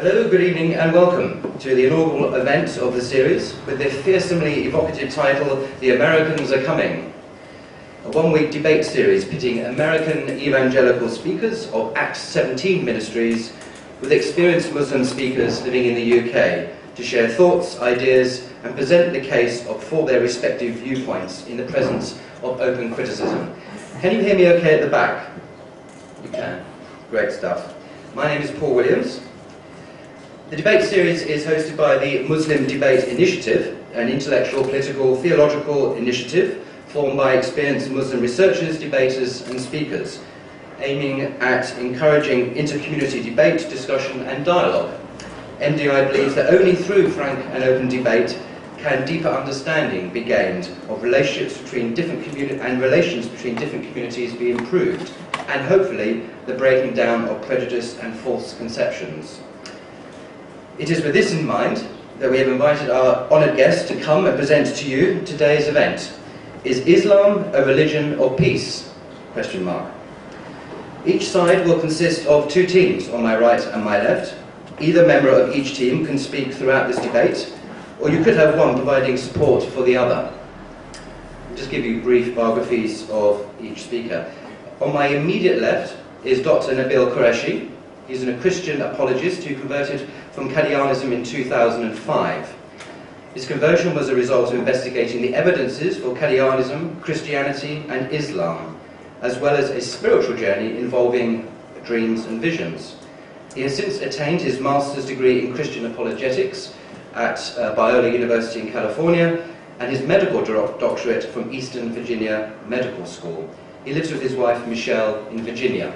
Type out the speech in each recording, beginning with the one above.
Hello, good evening and welcome to the inaugural event of the series with the fearsomely evocative title, The Americans Are Coming. A one-week debate series pitting American evangelical speakers of Acts 17 ministries with experienced Muslim speakers living in the UK to share thoughts, ideas and present the case for their respective viewpoints in the presence of open criticism. Can you hear me okay at the back? You can. Great stuff. My name is Paul Williams. The debate series is hosted by the Muslim Debate Initiative, an intellectual, political, theological initiative formed by experienced Muslim researchers, debaters and speakers, aiming at encouraging inter-community debate, discussion and dialogue. MDI believes that only through frank and open debate can deeper understanding be gained of relationships between different communities and relations between different communities be improved, and hopefully the breaking down of prejudice and false conceptions. It is with this in mind that we have invited our honoured guest to come and present to you today's event. Is Islam a religion of peace? ? Each side will consist of two teams on my right and my left. Either member of each team can speak throughout this debate, or you could have one providing support for the other. I'll just give you brief biographies of each speaker. On my immediate left is Dr. Nabil Qureshi. He's a Christian apologist who converted from Qadianism in 2005. His conversion was a result of investigating the evidences for Qadianism, Christianity and Islam, as well as a spiritual journey involving dreams and visions. He has since attained his master's degree in Christian apologetics at Biola University in California and his medical doctorate from Eastern Virginia Medical School. He lives with his wife Michelle in Virginia.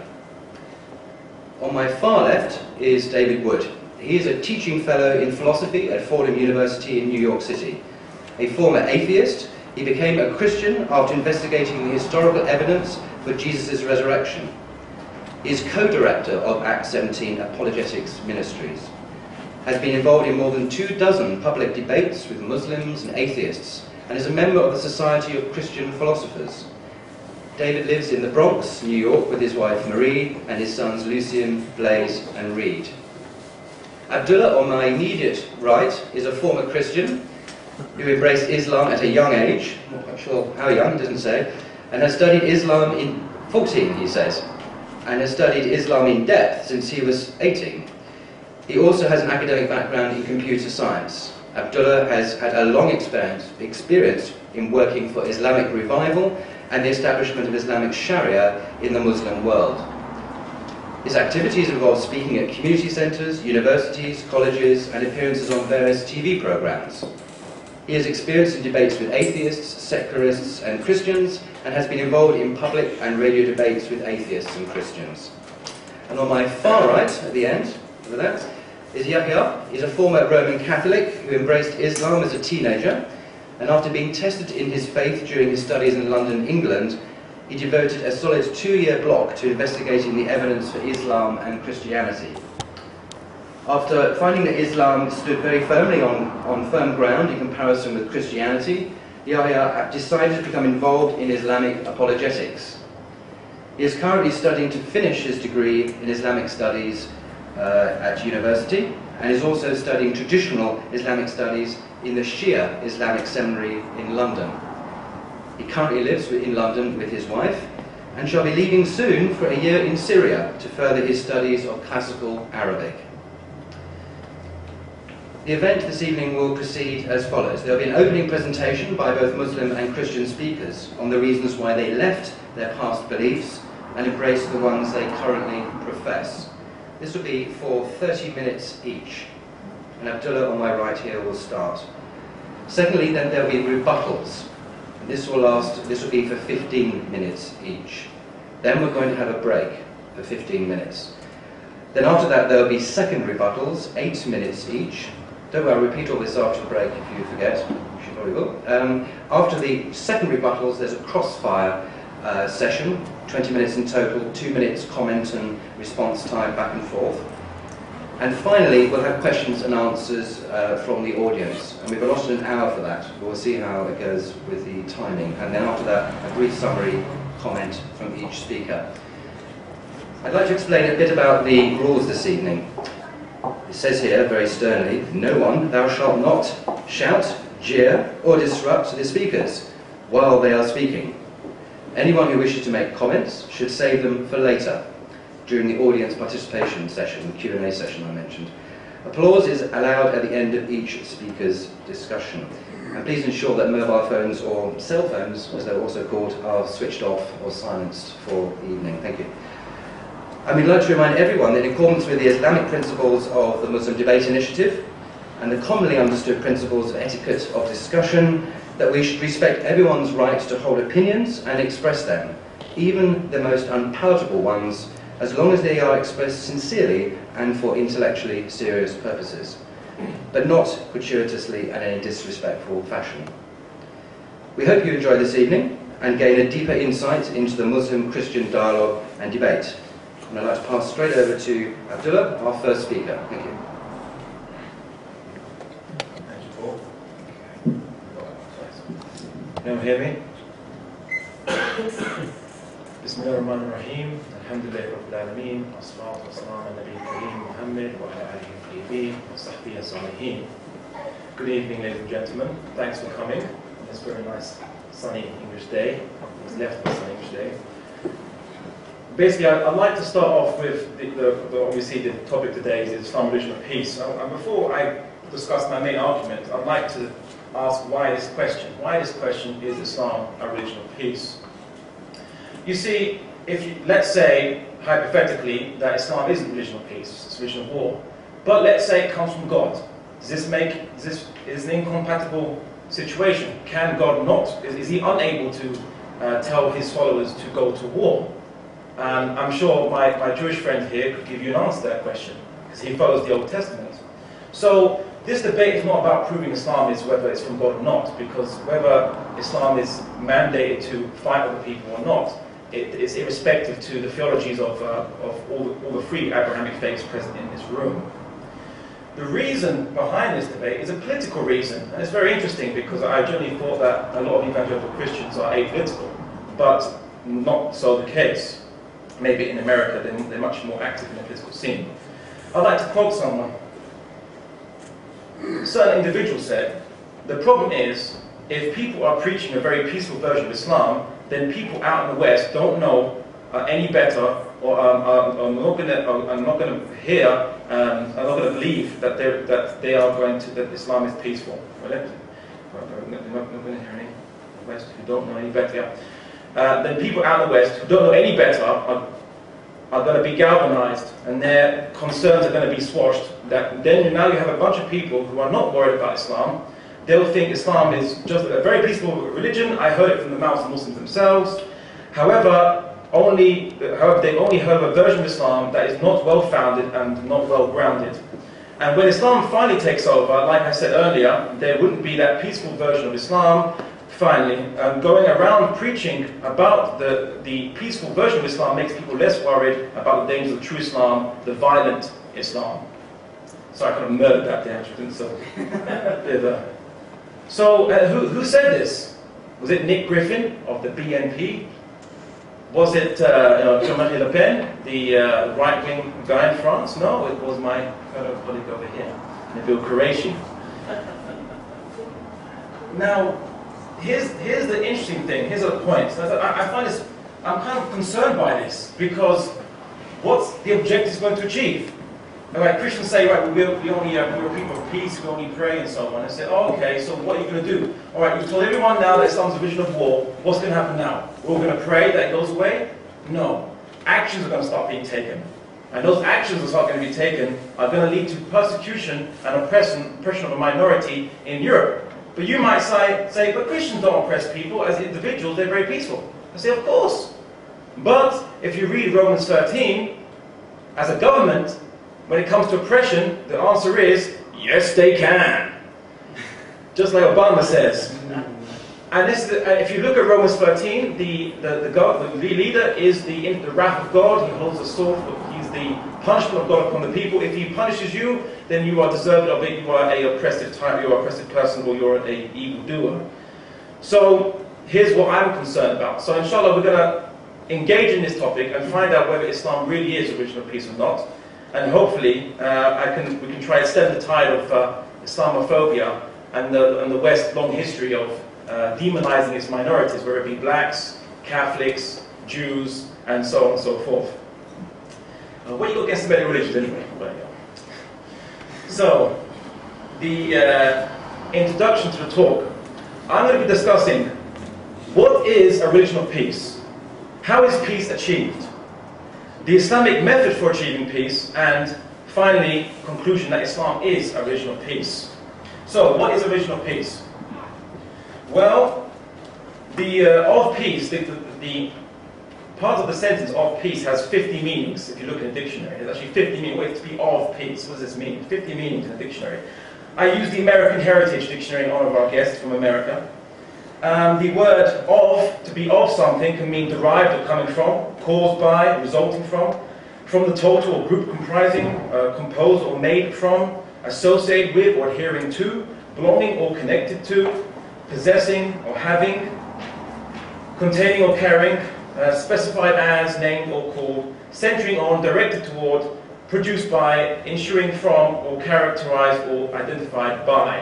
On my far left is David Wood. He is a teaching fellow in philosophy at Fordham University in New York City. A former atheist, he became a Christian after investigating the historical evidence for Jesus' resurrection. He is co-director of Acts 17 Apologetics Ministries, has been involved in more than 24 public debates with Muslims and atheists, and is a member of the Society of Christian Philosophers. David lives in the Bronx, New York, with his wife Marie and his sons Lucian, Blaze and Reed. Abdullah, on my immediate right, is a former Christian who embraced Islam at a young age, not quite sure how young, it doesn't say, and has studied Islam in 14, he says, and has studied Islam in depth since he was 18. He also has an academic background in computer science. Abdullah has had a long experience in working for Islamic revival and the establishment of Islamic Sharia in the Muslim world. His activities involve speaking at community centres, universities, colleges, and appearances on various TV programmes. He has experience in debates with atheists, secularists, and Christians, and has been involved in public and radio debates with atheists and Christians. And on my far right, at the end, over there, is Yahya. He's a former Roman Catholic who embraced Islam as a teenager, and after being tested in his faith during his studies in London, England, he devoted a solid 2-year block to investigating the evidence for Islam and Christianity. After finding that Islam stood very firmly on firm ground in comparison with Christianity, Yahya decided to become involved in Islamic apologetics. He is currently studying to finish his degree in Islamic studies at university, and is also studying traditional Islamic studies in the Shia Islamic Seminary in London. He currently lives in London with his wife and shall be leaving soon for a year in Syria to further his studies of classical Arabic. The event this evening will proceed as follows. There will be an opening presentation by both Muslim and Christian speakers on the reasons why they left their past beliefs and embraced the ones they currently profess. This will be for 30 minutes each, and Abdullah on my right here will start. Secondly, then there will be rebuttals. And this will be for 15 minutes each. Then we're going to have a break for 15 minutes. Then after that there will be second rebuttals, 8 minutes each. Don't worry, I'll repeat all this after the break if you forget. You probably will. After the second rebuttals, there's a crossfire session, 20 minutes in total, 2 minutes comment and response time back and forth. And finally, we'll have questions and answers from the audience. And we've allotted an hour for that. We'll see how it goes with the timing. And then after that, a brief summary comment from each speaker. I'd like to explain a bit about the rules this evening. It says here very sternly, no one, thou shalt not shout, jeer, or disrupt the speakers while they are speaking. Anyone who wishes to make comments should save them for later, during the audience participation session, the Q&A session I mentioned. Applause is allowed at the end of each speaker's discussion. And please ensure that mobile phones or cell phones, as they're also called, are switched off or silenced for the evening. Thank you. I would like to remind everyone that in accordance with the Islamic principles of the Muslim Debate Initiative and the commonly understood principles of etiquette of discussion, that we should respect everyone's right to hold opinions and express them, even the most unpalatable ones, as long as they are expressed sincerely and for intellectually serious purposes, but not gratuitously and in a disrespectful fashion. We hope you enjoy this evening and gain a deeper insight into the Muslim-Christian dialogue and debate. And I'd like to pass straight over to Abdullah, our first speaker. Thank you. Thank you, Paul. Can you hear me? Bismillahirrahmanirrahim. Alhamdulillah Rabbil Alameen. Wassalatu wassalamu ala Nabiyyil Kareem Muhammad wa ala alihi tayyibin wa sahbihi salihin. Good evening, ladies and gentlemen. Thanks for coming on this very nice sunny English day. It's left by sunny English day. Basically, I'd like to start off with obviously the topic today is Islam, religion of peace. And before I discuss my main argument, I'd like to ask why this question. Why this question, is Islam a religion of peace? You see, let's say, hypothetically, that Islam isn't a religion of peace, it's a religion of war. But let's say it comes from God. Is this an incompatible situation? Can God not, is he unable to tell his followers to go to war? I'm sure my Jewish friend here could give you an answer to that question, because he follows the Old Testament. So this debate is not about proving Islam is whether it's from God or not, because whether Islam is mandated to fight other people or not, it's irrespective to the theologies of all the three Abrahamic faiths present in this room. The reason behind this debate is a political reason, and it's very interesting because I generally thought that a lot of evangelical Christians are apolitical, but not so the case. Maybe in America they're much more active in the political scene. I'd like to quote someone. A certain individual said, the problem is, if people are preaching a very peaceful version of Islam, then people out in the West don't know any better, or are not going to hear, are not going to believe that that Islam is peaceful. They're not going to hear any the West who don't know any better. Then people out in the West who don't know any better are going to be galvanized, and their concerns are going to be squashed. Then now you have a bunch of people who are not worried about Islam. They'll think Islam is just a very peaceful religion. I heard it from the mouths of Muslims themselves. However, they only heard a version of Islam that is not well-founded and not well-grounded. And when Islam finally takes over, like I said earlier, there wouldn't be that peaceful version of Islam. Finally, going around preaching about the peaceful version of Islam makes people less worried about the dangers of true Islam, the violent Islam. Sorry, I kind of murdered that there, didn't so. So, who said this? Was it Nick Griffin of the BNP? Was it Jean-Marie Le Pen, the right-wing guy in France? No, it was my fellow colleague over here, Nabil Qureshi. Now, here's the interesting thing, here's a point. I find this, I'm kind of concerned by this, because what's the objective going to achieve? And like Christians say, right, we're people of peace, we only pray and so on. And say, oh, okay, so what are you going to do? All right, you've told everyone now that Islam's a religion of war. What's going to happen now? We're going to pray that it goes away? No. Actions are going to start being taken. And those actions that are going to be taken are going to lead to persecution and oppression of a minority in Europe. But you might say, but Christians don't oppress people. As individuals, they're very peaceful. I say, of course. But if you read Romans 13, as a government, when it comes to oppression, the answer is, yes, they can. Just like Obama says. And this, if you look at Romans 13, the leader is the wrath of God. He holds the sword. He's the punishment of God upon the people. If he punishes you, then you are deserving of it. You are an oppressive type. You are an oppressive person, or you're an evildoer. So here's what I'm concerned about. So inshallah, we're going to engage in this topic and find out whether Islam really is a religion of peace or not. and hopefully we can try to stem the tide of Islamophobia and the West's long history of demonizing its minorities, whether it be blacks, Catholics, Jews, and so on and so forth. What you got against the many religions anyway? So, the introduction to the talk, I'm going to be discussing what is a religion of peace, how is peace achieved, the Islamic method for achieving peace, and finally, conclusion that Islam is a religion of peace. So, what is a religion of peace? Well, of peace, the part of the sentence of peace has 50 meanings. If you look in a dictionary, there's actually 50 meanings. What is to be of peace? What does this mean? 50 meanings in a dictionary. I use the American Heritage Dictionary in honor of our guest from America. The word of, to be of something, can mean derived or coming from, caused by, resulting from the total or group comprising, composed or made from, associated with or adhering to, belonging or connected to, possessing or having, containing or carrying, specified as, named or called, centering on, directed toward, produced by, ensuing from, or characterized or identified by.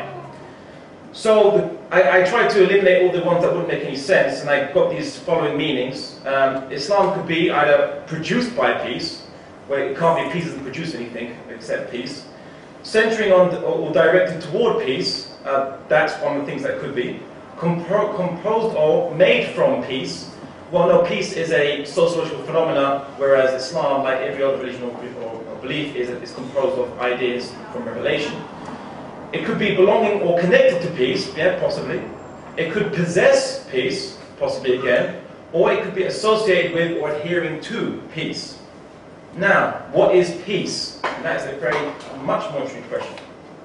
So I tried to eliminate all the ones that wouldn't make any sense, and I got these following meanings. Islam could be either produced by peace, where it can't be peace doesn't produce anything except peace. Centering on or directed toward peace, that's one of the things that could be. Composed or made from peace. Well, no, peace is a sociological phenomena, whereas Islam, like every other religion or belief, is composed of ideas from revelation. It could be belonging or connected to peace, yeah, possibly. It could possess peace, possibly again, or it could be associated with or adhering to peace. Now, what is peace? And that is a very much more interesting question.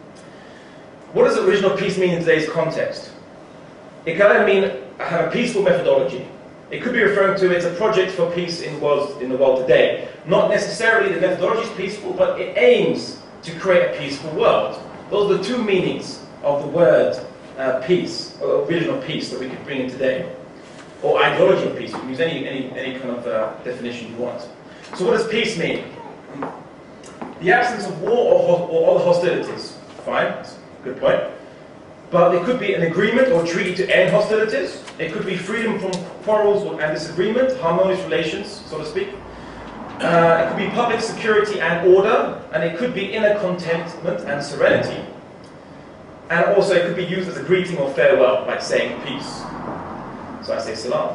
What does original peace mean in today's context? It can either mean have a peaceful methodology. It could be referring to it's a project for peace in the world today. Not necessarily the methodology is peaceful, but it aims to create a peaceful world. Those are the two meanings of the word peace, or original peace that we could bring in today. Or ideology of peace. You can use any kind of definition you want. So what does peace mean? The absence of war or other hostilities. Fine, that's a good point. But it could be an agreement or treaty to end hostilities. It could be freedom from quarrels and disagreement, harmonious relations, so to speak. It could be public security and order, and it could be inner contentment and serenity. And also it could be used as a greeting or farewell, like saying peace. So I say salam.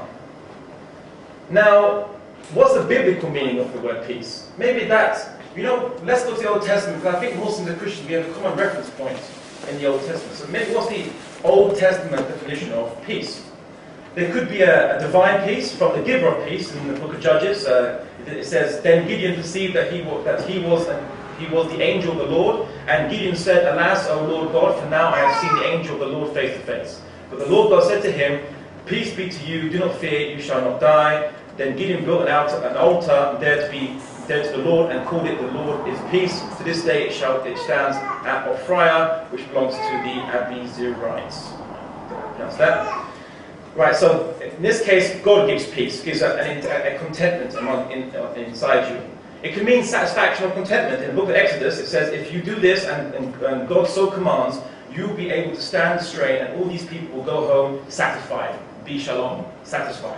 Now, what's the biblical meaning of the word peace? Maybe that's, let's go to the Old Testament, because I think Muslims and Christians, we have a common reference point in the Old Testament. So maybe what's the Old Testament definition of peace? There could be a divine peace from the giver of peace in the book of Judges. It says, then Gideon perceived that he was the angel of the Lord, and Gideon said, alas, O Lord God, for now I have seen the angel of the Lord face to face. But the Lord God said to him, peace be to you, do not fear, you shall not die. Then Gideon built an altar there to the Lord, and called it the Lord is peace. To this day it stands at Ophrah, which belongs to the Abiezrites. Pronounce that. Right, so in this case, God gives peace, gives a contentment inside you. It can mean satisfaction or contentment. In the book of Exodus, it says, if you do this, and God so commands, you'll be able to stand the strain, and all these people will go home satisfied. Be shalom, satisfied.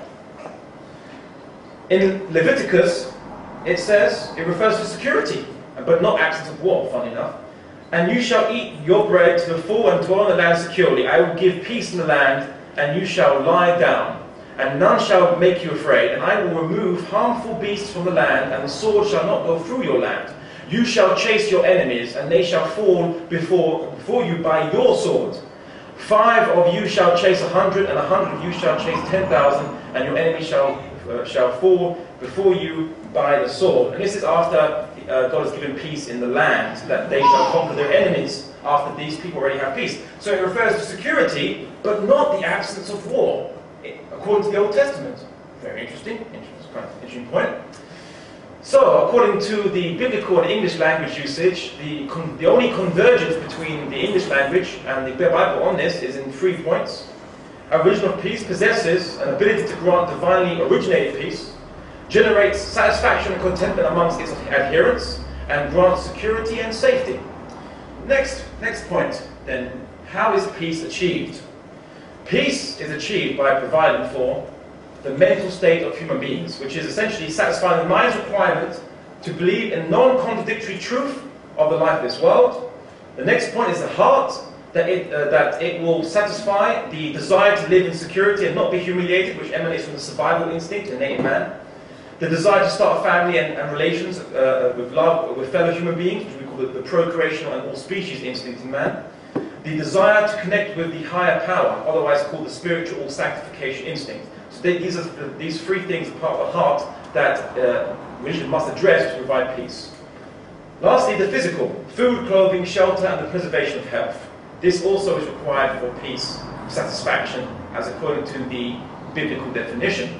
In Leviticus, it says, it refers to security, but not absence of war, funny enough. And you shall eat your bread to the full and dwell in the land securely. I will give peace in the land, and you shall lie down, and none shall make you afraid. And I will remove harmful beasts from the land, and the sword shall not go through your land. You shall chase your enemies, and they shall fall before you by your sword. 5 of you shall chase 100, and 100 of you shall chase 10,000, and your enemies shall fall before you by the sword. And this is after God has given peace in the land, so that they shall conquer their enemies, after these people already have peace. So it refers to security, but not the absence of war, according to the Old Testament. Very interesting point. So, according to the biblical and English language usage, the only convergence between the English language and the Bible on this is in 3 points. A religion of peace possesses an ability to grant divinely originated peace, generates satisfaction and contentment amongst its adherents, and grant security and safety. Next point, then, how is peace achieved? Peace is achieved by providing for the mental state of human beings, which is essentially satisfying the mind's requirement to believe in non-contradictory truth of the life of this world. The next point is the heart, that it will satisfy the desire to live in security and not be humiliated, which emanates from the survival instinct in innate man. The desire to start a family and relations with love with fellow human beings, which we call the procreational and all species instinct in man. The desire to connect with the higher power, otherwise called the spiritual sanctification instinct. So these three things are part of the heart that religion must address to provide peace. Lastly, the physical: food, clothing, shelter, and the preservation of health. This also is required for peace, satisfaction, as according to the biblical definition.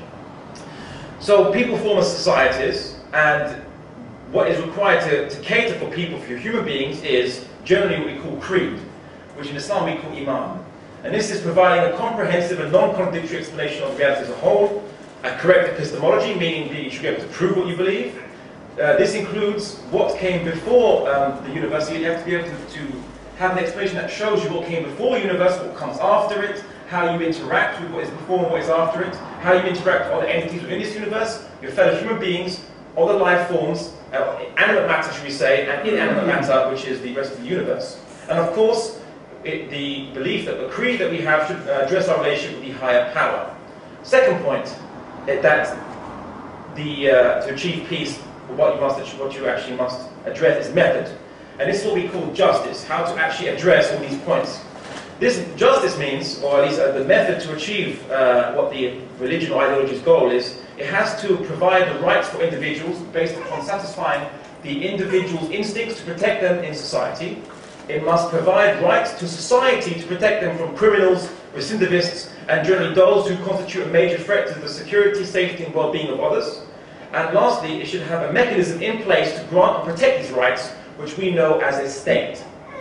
So people form societies, and what is required to cater for people, for human beings, is generally what we call creed, which in Islam we call iman. And this is providing a comprehensive and non-contradictory explanation of reality as a whole, a correct epistemology, meaning you should be able to prove what you believe. This includes what came before the universe. You have to be able to have an explanation that shows you what came before the universe, what comes after it, how you interact with what is before and what is after it, how you interact with other entities within this universe, your fellow human beings, other life forms, animate matter, should we say, and inanimate matter, which is the rest of the universe. And of course, the belief that the creed that we have should address our relationship with the higher power. Second point, that to achieve peace, what you actually must address is method. And this is what we call justice, how to actually address all these points. This justice means, or at least the method to achieve what the religion or ideology's goal is, it has to provide the rights for individuals based upon satisfying the individual's instincts to protect them in society. It must provide rights to society to protect them from criminals, recidivists, and generally those who constitute a major threat to the security, safety, and well-being of others. And lastly, it should have a mechanism in place to grant and protect these rights, which we know as a state.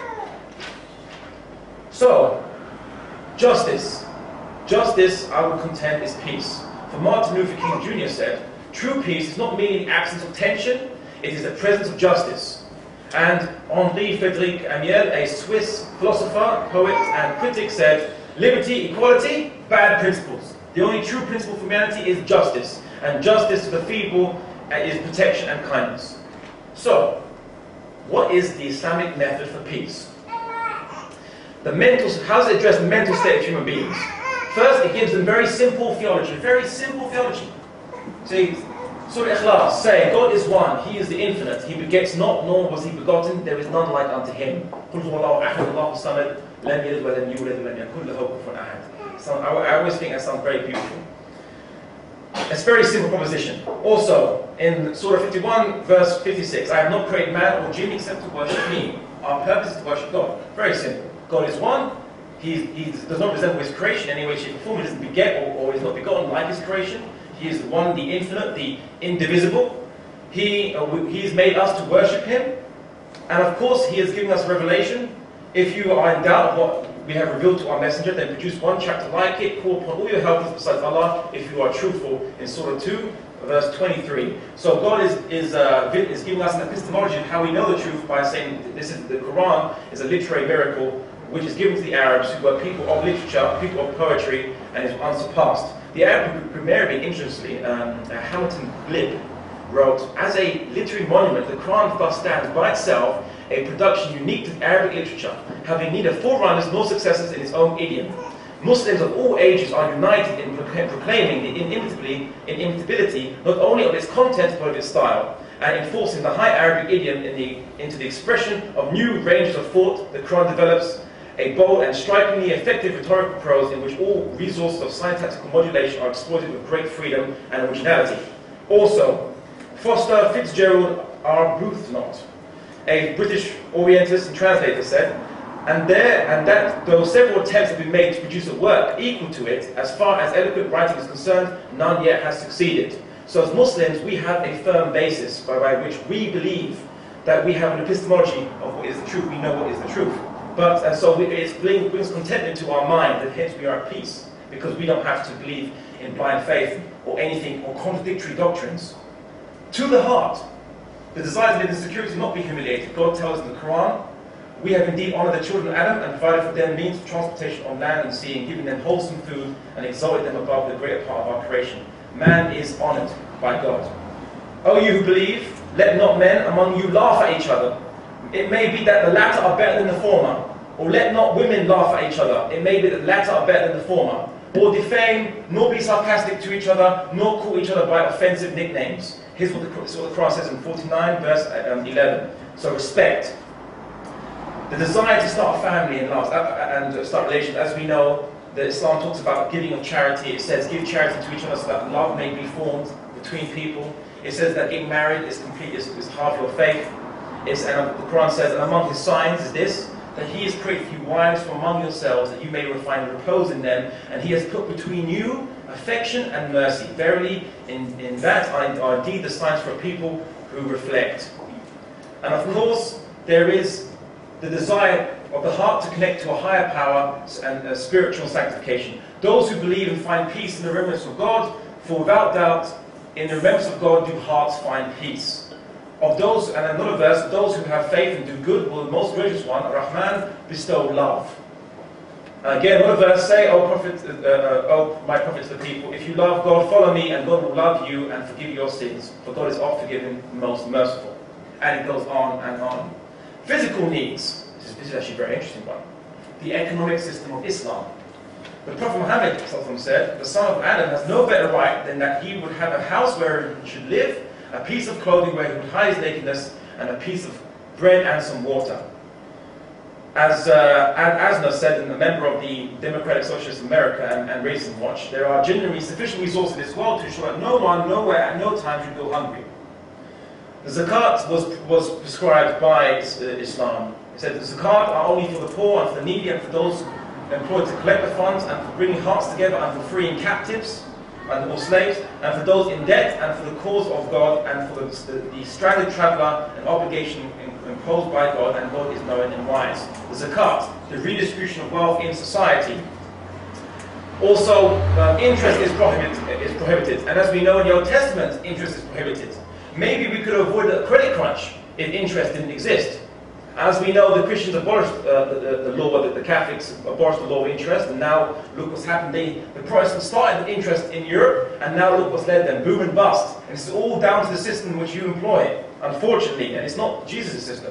So, justice. Justice, I would contend, is peace. For Martin Luther King Jr. said, true peace is not merely the absence of tension, it is the presence of justice. And Henri Frédéric Amiel, a Swiss philosopher, poet, and critic, said, liberty, equality, bad principles. The only true principle for humanity is justice. And justice to the feeble is protection and kindness. So, what is the Islamic method for peace? How does it address the mental state of human beings? First, it gives them very simple theology. Very simple theology. See, Surah Ikhlas, say, God is one, He is the infinite. He begets not, nor was He begotten. There is none like unto Him. So I always think that sounds very beautiful. It's a very simple proposition. Also, in Surah 51, verse 56, I have not created man or jinn except to worship me. Our purpose is to worship God. Very simple. God is one. He does not resemble His creation in any way, shape, or form. He doesn't beget or is not begotten like His creation. He is the one, the infinite, the indivisible. He has made us to worship Him. And of course, He has given us revelation. If you are in doubt of what we have revealed to our messenger, then produce one chapter like it, call upon all your helpers besides Allah, if you are truthful, in Surah 2, verse 23. So God is giving us an epistemology of how we know the truth by saying the Quran is a literary miracle which is given to the Arabs, who were people of literature, people of poetry, and is unsurpassed. The Arab grammarian, interestingly, Hamilton Glib, wrote, as a literary monument, the Quran thus stands by itself, a production unique to Arabic literature, having neither forerunners nor successors in its own idiom. Muslims of all ages are united in proclaiming the inimitability not only of its content but of its style, and enforcing the high Arabic idiom into the expression of new ranges of thought. The Quran develops a bold and strikingly effective rhetorical prose in which all resources of syntactical modulation are exploited with great freedom and originality. Also, Foster Fitzgerald Arbuthnot, a British Orientalist and translator, said, and that though several attempts have been made to produce a work equal to it, as far as eloquent writing is concerned, none yet has succeeded. So as Muslims, we have a firm basis by which we believe that we have an epistemology of what is the truth, we know what is the truth. And so it brings contentment to our mind, and hence we are at peace, because we don't have to believe in blind faith or anything or contradictory doctrines. To the heart, The desire to live in security, not be humiliated. God tells in the Quran, we have indeed honoured the children of Adam and provided for them means of transportation on land and sea, and given them wholesome food and exalted them above the greater part of our creation. Man is honoured by God. O you who believe, let not men among you laugh at each other. It may be that the latter are better than the former. Or let not women laugh at each other. It may be that the latter are better than the former. Or defame, nor be sarcastic to each other, nor call each other by offensive nicknames. Here's what the Quran says in 49 verse 11. So respect. The desire to start a family and start relations. As we know, that Islam talks about giving of charity. It says give charity to each other so that love may be formed between people. It says that getting married is complete, is half your faith. And the Quran says, and among his signs is this, that he has created you wives from among yourselves, that you may find repose in them, and he has put between you affection and mercy. Verily, in that are indeed the signs for a people who reflect. And of course, there is the desire of the heart to connect to a higher power and spiritual sanctification. Those who believe and find peace in the remembrance of God, for without doubt, in the remembrance of God do hearts find peace. Of those, and another verse, those who have faith and do good will the most gracious one, Rahman, bestow love. Again, another verse say, O Prophet, my prophets, the people, if you love God, follow me, and God will love you and forgive your sins, for God is oft forgiving, most merciful. And it goes on and on. Physical needs. This is actually a very interesting one. The economic system of Islam. The Prophet Muhammad said, the son of Adam has no better right than that he would have a house where he should live, a piece of clothing where he would hide his nakedness, and a piece of bread and some water. As Asner said, and a member of the Democratic Socialist America and Racism Watch, there are genuinely sufficient resources in this world to ensure that no one, nowhere, at no time should go hungry. The zakat was prescribed by Islam. It said the zakat are only for the poor and for the needy and for those employed to collect the funds and for bringing hearts together and for freeing captives or slaves, and for those in debt, and for the cause of God, and for the stranded traveller, an obligation imposed by God, and God is knowing and wise. The zakat, the redistribution of wealth in society. Also, interest is prohibited, and as we know in the Old Testament, interest is prohibited. Maybe we could avoid a credit crunch if interest didn't exist. As we know, the Christians abolished the law, the Catholics abolished the law of interest, and now look what's happened. The Protestants started interest in Europe, and now look what's led them, boom and bust. And it's all down to the system which you employ, unfortunately, and it's not Jesus' system.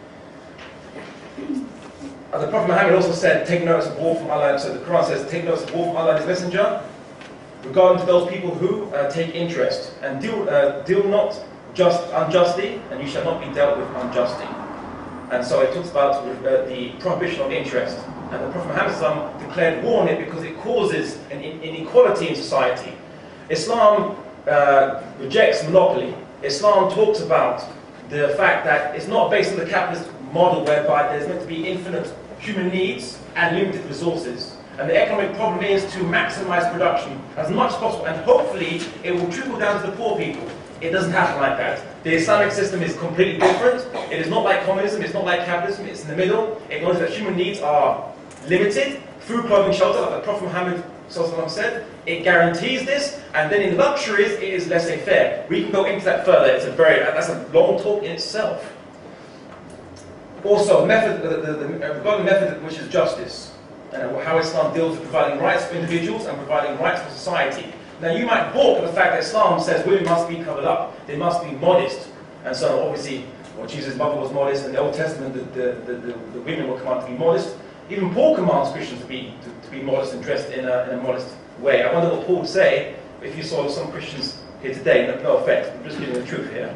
The Prophet Muhammad also said, take notice of war from Allah, so the Quran says, take notice of war from Allah and His Messenger, regarding to those people who take interest, and deal not unjustly, and you shall not be dealt with unjustly. And so it talks about the prohibition of interest. And the Prophet Muhammad declared war on it because it causes an inequality in society. Islam rejects monopoly. Islam talks about the fact that it's not based on the capitalist model whereby there's meant to be infinite human needs and limited resources. And the economic problem is to maximize production as much as possible, and hopefully it will trickle down to the poor people. It doesn't happen like that. The Islamic system is completely different. It is not like communism, it's not like capitalism, it's in the middle. It acknowledges that human needs are limited. Food, clothing, shelter, like the Prophet Muhammad said, it guarantees this, and then in luxuries, it is laissez-faire. We can go into that further. That's a long talk in itself. Also, regarding the method which is justice, and how Islam deals with providing rights for individuals and providing rights for society. Now you might balk at the fact that Islam says women must be covered up, they must be modest. And so obviously, Jesus' mother was modest, and in the Old Testament the women were commanded to be modest. Even Paul commands Christians to be modest and dressed in a modest way. I wonder what Paul would say if you saw some Christians here today. No offense, I'm just giving the truth here.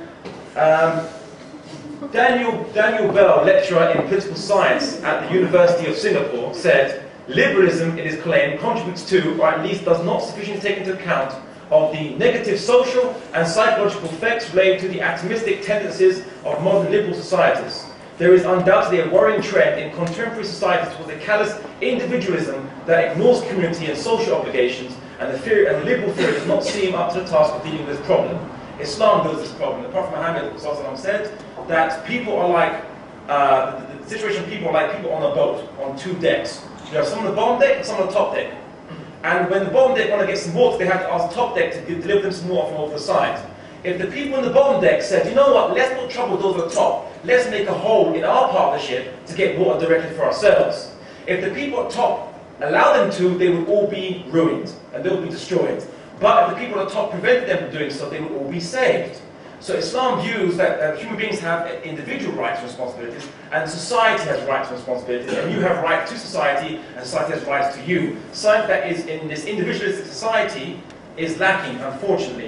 Daniel Bell, lecturer in political science at the University of Singapore, said, liberalism, it is claimed, contributes to, or at least does not sufficiently take into account, of the negative social and psychological effects related to the atomistic tendencies of modern liberal societies. There is undoubtedly a worrying trend in contemporary societies towards a callous individualism that ignores community and social obligations, and the liberal theory does not seem up to the task of dealing with this problem. Islam deals with this problem. The Prophet Muhammad said that people are like, the situation of people are like people on a boat, on two decks. You have some on the bottom deck and some on the top deck. And when the bottom deck want to get some water, they have to ask the top deck to deliver them some water from over the side. If the people in the bottom deck said, you know what, let's not trouble those at the top, let's make a hole in our partnership to get water directly for ourselves. If the people at top allow them to, they would all be ruined and they would be destroyed. But if the people at the top prevented them from doing so, they would all be saved. So Islam views that human beings have individual rights and responsibilities, and society has rights and responsibilities, and you have rights to society, and society has rights to you. Something that is in this individualistic society is lacking, unfortunately.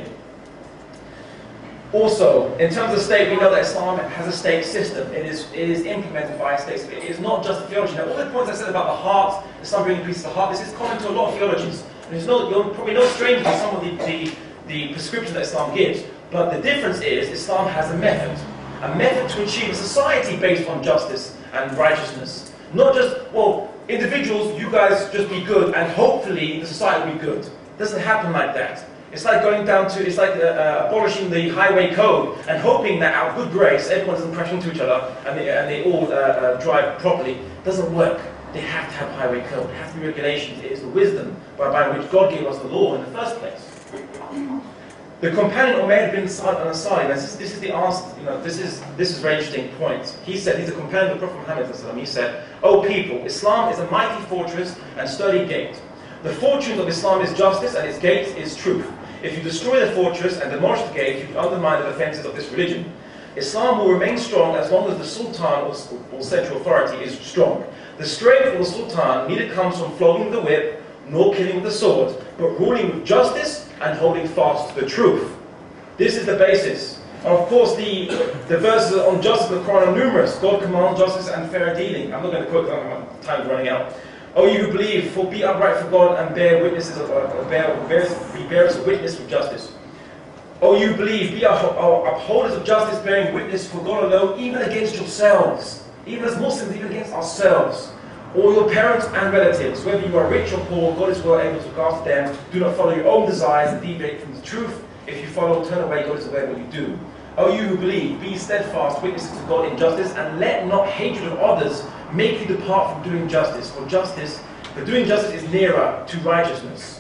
Also, in terms of state, we know that Islam has a state system. It is implemented by a state system. It is not just theology. Now, all the points I said about the heart, Islam bringing peace to the heart, this is common to a lot of theologies. And you're probably no stranger to some of the prescriptions that Islam gives. But the difference is, Islam has a method to achieve a society based on justice and righteousness. Not just, well, individuals, you guys just be good, and hopefully the society will be good. It doesn't happen like that. It's like going down to, it's like abolishing the highway code and hoping that out of good grace, everyone doesn't crash into each other and they all drive properly. It doesn't work. They have to have highway code. There have to be regulations. It is the wisdom by which God gave us the law in the first place. The companion Umair bin Asad, this is the answer, this is a very interesting point. He said, he's a companion of the Prophet Muhammad, he said, "O people, Islam is a mighty fortress and sturdy gate. The fortune of Islam is justice and its gate is truth. If you destroy the fortress and demolish the gate, you undermine the defenses of this religion. Islam will remain strong as long as the Sultan or central authority is strong. The strength of the Sultan neither comes from flogging the whip nor killing with the sword, but ruling with justice and holding fast to the truth." This is the basis. And of course, the verses on justice in the Quran are numerous. God commands justice and fair dealing. I'm not going to quote them, time's running out. "O you who believe, for be upright for God and bear witnesses be bearers of witness for justice. O you who believe, be upholders of justice, bearing witness for God alone, even against yourselves." Even as Muslims, even against ourselves. "All your parents and relatives, whether you are rich or poor, God is well able to look after them. Do not follow your own desires and deviate from the truth. If you follow, turn away, God is aware of what you do. O you who believe, be steadfast, witnesses to God in justice, and let not hatred of others make you depart from doing justice. For doing justice is nearer to righteousness."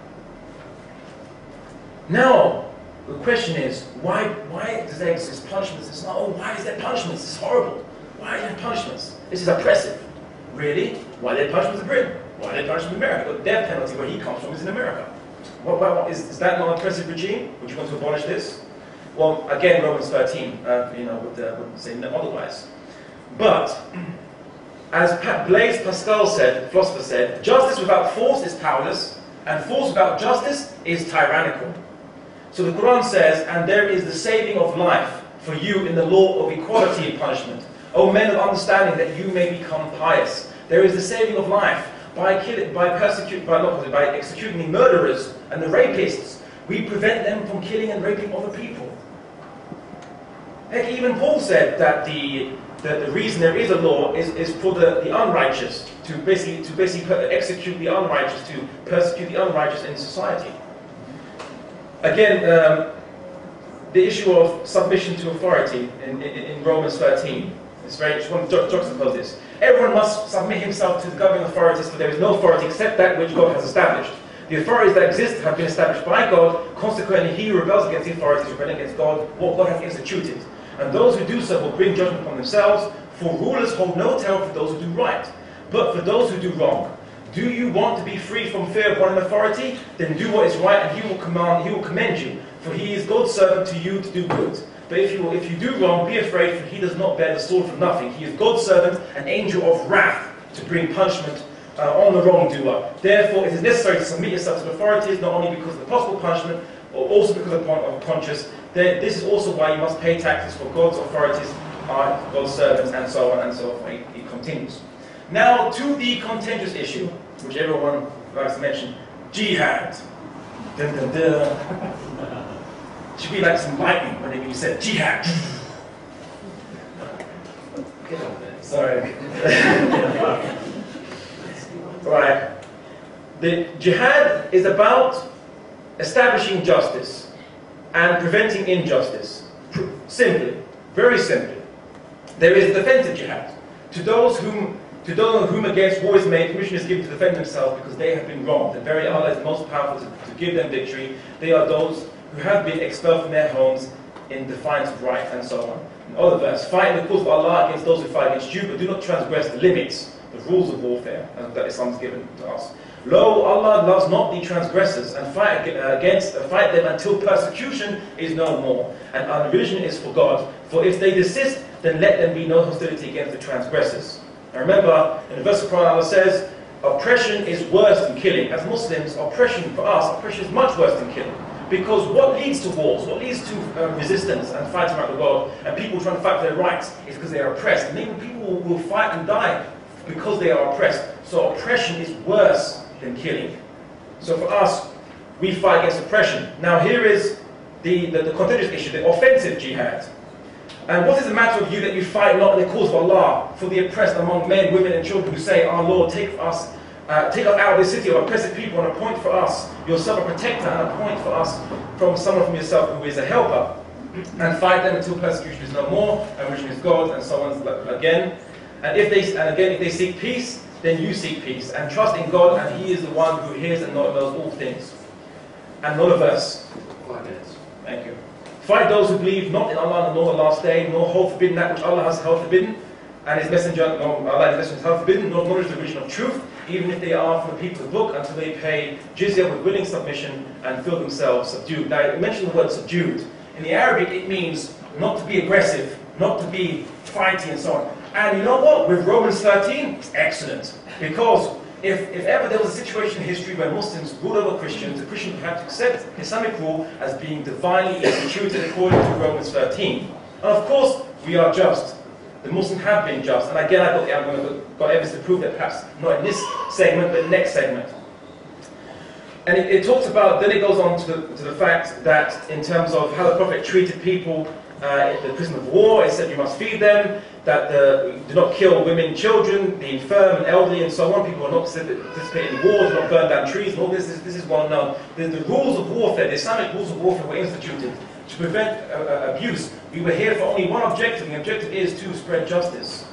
Now, the question is, why does there exist punishments? It's not, why is there punishments? It's horrible. Why are there punishments? This is oppressive. Really? Why are there punishments in Britain? Why are there punishments in America? The death penalty where he comes from is in America. Is that not an oppressive regime? Would you want to abolish this? Well, again, Romans 13, would say otherwise. But, as Blaise Pascal said, the philosopher said, "Justice without force is powerless, and force without justice is tyrannical." So the Quran says, "And there is the saving of life for you in the law of equality in punishment. O men of understanding, that you may become pious. There is the saving of life by executing the murderers and the rapists. We prevent them from killing and raping other people." Heck, even Paul said that the reason there is a law is for the unrighteous, to basically execute the unrighteous, to persecute the unrighteous in society. Again, the issue of submission to authority in Romans 13. It's very, I just want to juxtapose this. "Everyone must submit himself to the governing authorities, for there is no authority except that which God has established. The authorities that exist have been established by God. Consequently, he who rebels against the authorities rebelling against God, what God has instituted. And those who do so will bring judgment upon themselves, for rulers hold no terror for those who do right, but for those who do wrong. Do you want to be free from fear of one authority? Then do what is right, and he will commend you, for he is God's servant to you to do good. But if you do wrong, be afraid, for he does not bear the sword for nothing. He is God's servant, an angel of wrath, to bring punishment on the wrongdoer. Therefore, it is necessary to submit yourself to the authorities, not only because of the possible punishment, but also because of conscience. This is also why you must pay taxes, for God's authorities are God's servants," and so on and so forth. He continues. Now to the contentious issue, which everyone likes to mention, jihad. Dun, dun, dun. Should be like some lightning when you said jihad. Get over there. Sorry. Right. The jihad is about establishing justice and preventing injustice. Simply, very simply. There is defensive jihad. To those whom against war is made, permission is given to defend themselves because they have been wronged. The very Allah is most powerful to give them victory. They are those who have been expelled from their homes in defiance of right, and so on. Another verse, fight in the cause of Allah against those who fight against you, but do not transgress the limits, the rules of warfare that Islam has given to us. Lo, Allah loves not the transgressors, and fight them until persecution is no more, and our religion is for God. For if they desist, then let them be no hostility against the transgressors. And remember, in the verse of Quran, Allah says, oppression is worse than killing. As Muslims, oppression for us, oppression is much worse than killing. Because what leads to wars, what leads to resistance and fighting around the world, and people trying to fight for their rights, is because they are oppressed. And even people will fight and die because they are oppressed. So oppression is worse than killing. So for us, we fight against oppression. Now here is the contentious issue, the offensive jihad. And what is the matter of you that you fight not in the cause of Allah for the oppressed among men, women and children who say, our Lord, take us out of this city of oppressive people and appoint for us yourself a protector, and appoint for us from someone from yourself who is a helper, and fight them until persecution is no more, and religion is God, and so on again. And if they seek peace, then you seek peace, and trust in God, and He is the one who hears and knows all things. And another verse. 5 minutes. Thank you. Fight those who believe not in Allah nor the last day, nor hold forbidden that which Allah has held forbidden, and His Messenger, Allah and His Messenger has held forbidden, nor acknowledge the religion of truth, even if they are from the people of the book, until they pay jizya with willing submission and feel themselves subdued. Now, I mentioned the word subdued. In the Arabic, it means not to be aggressive, not to be fighty and so on. And you know what? With Romans 13, it's excellent. Because if ever there was a situation in history where Muslims ruled over Christians, the Christians would have to accept Islamic rule as being divinely instituted according to Romans 13. And of course, we are just. The Muslims have been just. And again, I've got evidence to prove that, perhaps not in this segment, but next segment. And it talks about, then it goes on to the fact that in terms of how the Prophet treated people in the prison of war, it said you must feed them, that do not kill women, children, the infirm and elderly, and so on. People are not participating in war, do not burn down trees, and all this. This is well known. The rules of warfare, the Islamic rules of warfare were instituted to prevent abuse. We were here for only one objective, and the objective is to spread justice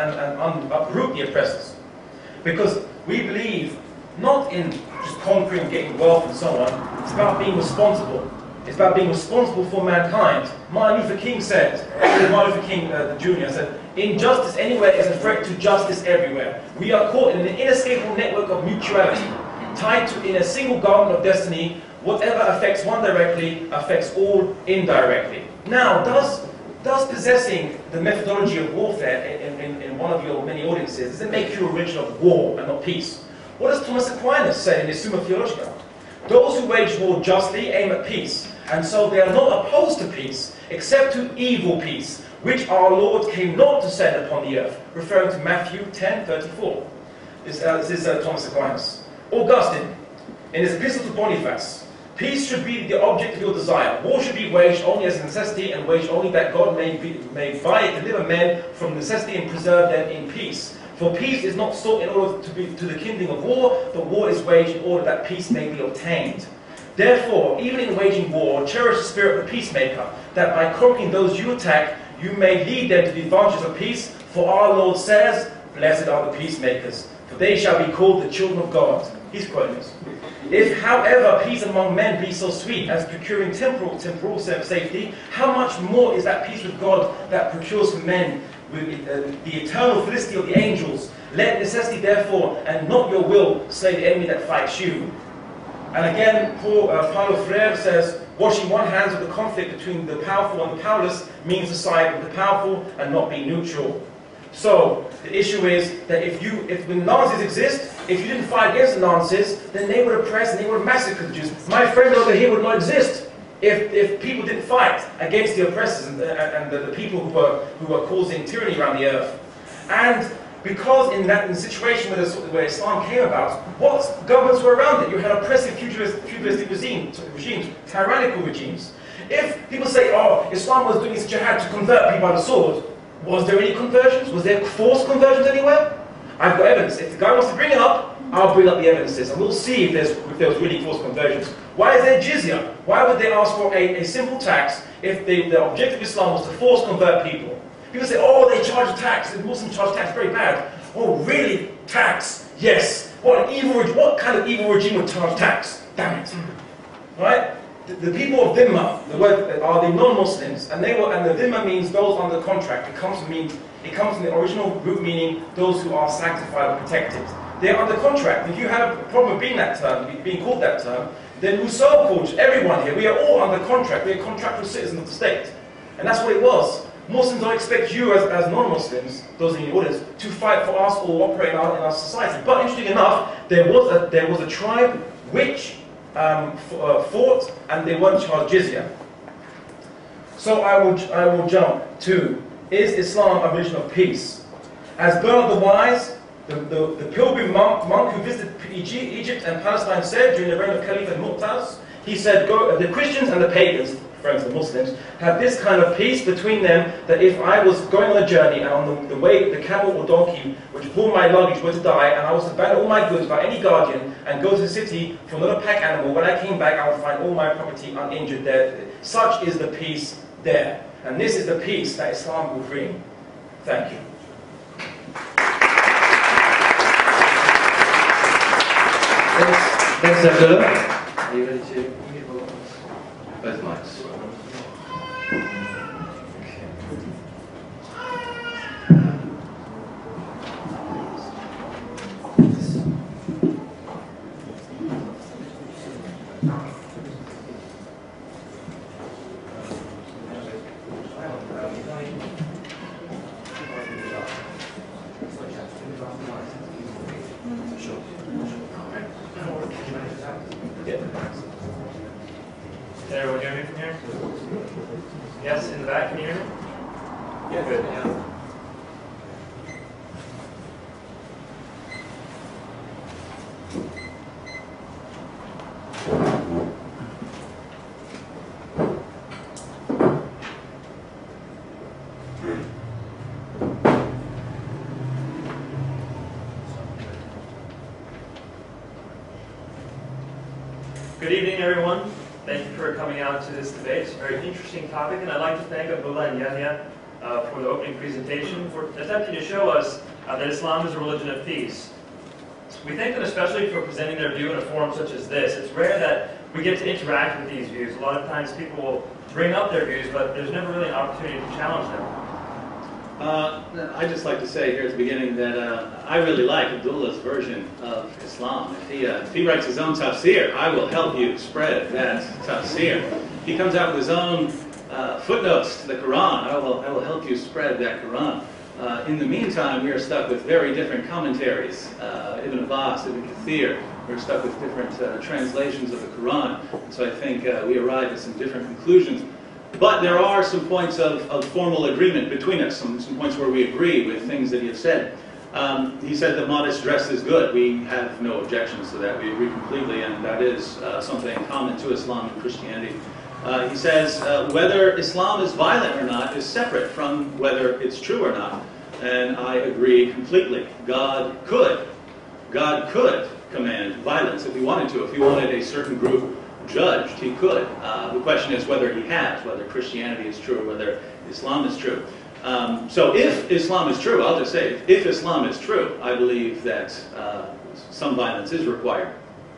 and uproot the oppressors. Because we believe not in just conquering, getting wealth and so on. It's about being responsible. It's about being responsible for mankind. Martin Luther King said, Martin Luther King Jr. said, injustice anywhere is a threat to justice everywhere. We are caught in an inescapable network of mutuality, tied to in a single garment of destiny. Whatever affects one directly affects all indirectly. Now, does possessing the methodology of warfare in one of your many audiences, does it make you a religion of war and not peace? What does Thomas Aquinas say in his Summa Theologica? Those who wage war justly aim at peace, and so they are not opposed to peace, except to evil peace, which our Lord came not to send upon the earth, referring to Matthew 10:34. This is Thomas Aquinas. Augustine, in his epistle to Boniface, peace should be the object of your desire. War should be waged only as a necessity, and waged only that God may by it deliver men from necessity and preserve them in peace. For peace is not sought in order to the kindling of war, but war is waged in order that peace may be obtained. Therefore, even in waging war, cherish the spirit of the peacemaker, that by conquering those you attack, you may lead them to the advantages of peace. For our Lord says, blessed are the peacemakers, for they shall be called the children of God. He's quoting this. If, however, peace among men be so sweet as procuring temporal safety, how much more is that peace with God that procures for men with the eternal felicity of the angels? Let necessity, therefore, and not your will, slay the enemy that fights you. And again, Paulo Freire says, washing one hands of the conflict between the powerful and the powerless means to side with the powerful and not be neutral. So, the issue is that if the Nazis exist, if you didn't fight against the Nazis, then they would oppress and they would massacre the Jews. My friend over here would not exist if people didn't fight against the oppressors and the people who were causing tyranny around the earth. And because in the situation where Islam came about, what governments were around it? You had oppressive feudalistic regimes, tyrannical regimes. If people say, oh, Islam was doing its jihad to convert people by the sword, was there any conversions? Was there forced conversions anywhere? I've got evidence. If the guy wants to bring it up, I'll bring up the evidences, and we'll see if there was really forced conversions. Why is there jizya? Why would they ask for a simple tax if the objective of Islam was to force convert people? People say, oh, they charge a tax. The Muslims charge tax, very bad. Oh, really? Tax? Yes. What kind of evil regime would charge tax? Damn it. Right? the people of Dhimma, the word are the non-Muslims, and the Dhimma means those under contract. It comes from the original root meaning those who are sanctified or protected. They're under contract. If you have a problem being called that term, then Rousseau called everyone here. We are all under contract. We are contractual citizens of the state, and that's what it was. Muslims don't expect you as non-Muslims, those in the audience, to fight for us or operate in our society. But interestingly enough, there was a tribe which fought, and they weren't charged jizya. So I will jump to, is Islam a religion of peace? As Bernard the Wise, the pilgrim monk who visited Egypt and Palestine said during the reign of Caliph al-Mu'taz, he said, the Christians and the pagans, friends, the Muslims, have this kind of peace between them that if I was going on a journey and on the way, the camel or donkey which pulled my luggage were to die, and I was to abandon all my goods by any guardian and go to the city for another pack animal, when I came back I would find all my property uninjured there. Such is the peace there. And this is the peace that Islam will bring. Thank you. Thanks, Abdullah. Are you ready to? Both mics. Can everyone hear me from here? Yes, in the back, can you hear me? Yeah, good, yeah. Good evening, everyone. Thank you for coming out to this debate. It's a very interesting topic, and I'd like to thank Abdullah and Yahya for the opening presentation, for attempting to show us that Islam is a religion of peace. We thank them especially for presenting their view in a forum such as this. It's rare that we get to interact with these views. A lot of times people will bring up their views, but there's never really an opportunity to challenge them. I'd just like to say here at the beginning that I really like Abdullah's version of Islam. If he writes his own tafsir, I will help you spread that tafsir. If he comes out with his own footnotes to the Quran, I will help you spread that Quran. In the meantime, we are stuck with very different commentaries. Ibn Abbas, Ibn Kathir, we're stuck with different translations of the Quran. So I think we arrived at some different conclusions. But there are some points of formal agreement between us, some points where we agree with things that he has said. He said that modest dress is good. We have no objections to that. We agree completely, and that is something common to Islam and Christianity. He says whether Islam is violent or not is separate from whether it's true or not. And I agree completely. God could command violence if he wanted to. If he wanted a certain group judged, he could. The question is whether he has, whether Christianity is true or whether Islam is true. So if Islam is true, I'll just say, if Islam is true, I believe that some violence is required.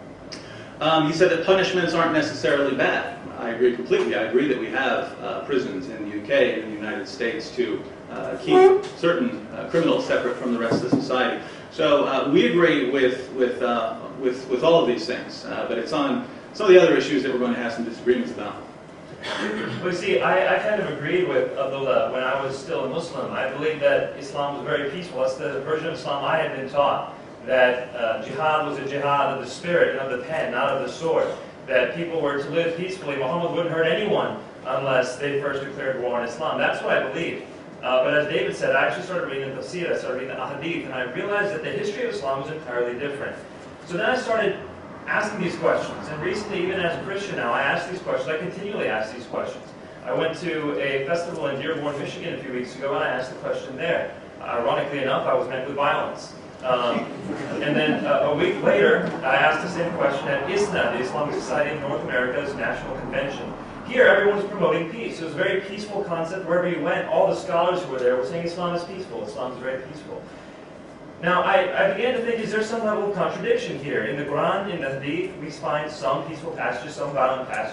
He said that punishments aren't necessarily bad. I agree completely. I agree that we have prisons in the UK and in the United States to keep certain criminals separate from the rest of society. So we agree with all of these things, but it's on some of the other issues that we're going to have some disagreements about. Well, you see, I kind of agreed with Abdullah when I was still a Muslim. I believed that Islam was very peaceful. That's the version of Islam I had been taught. That jihad was a jihad of the spirit and of the pen, not of the sword. That people were to live peacefully. Muhammad wouldn't hurt anyone unless they first declared war on Islam. That's what I believed. But as David said, I actually started reading the tafsir, I started reading the ahadith, and I realized that the history of Islam was entirely different. So then I started asking these questions, and recently, even as a Christian now, I ask these questions. I continually ask these questions. I went to a festival in Dearborn, Michigan a few weeks ago, and I asked the question there. Ironically enough, I was met with violence. And then a week later, I asked the same question at ISNA, the Islamic Society of North America's National Convention. Here, everyone was promoting peace. It was a very peaceful concept. Wherever you went, all the scholars who were there were saying Islam is peaceful. Islam is very peaceful. Now, I began to think, is there some level of contradiction here? In the Quran, in the Hadith, we find some peaceful passages, some violent passages.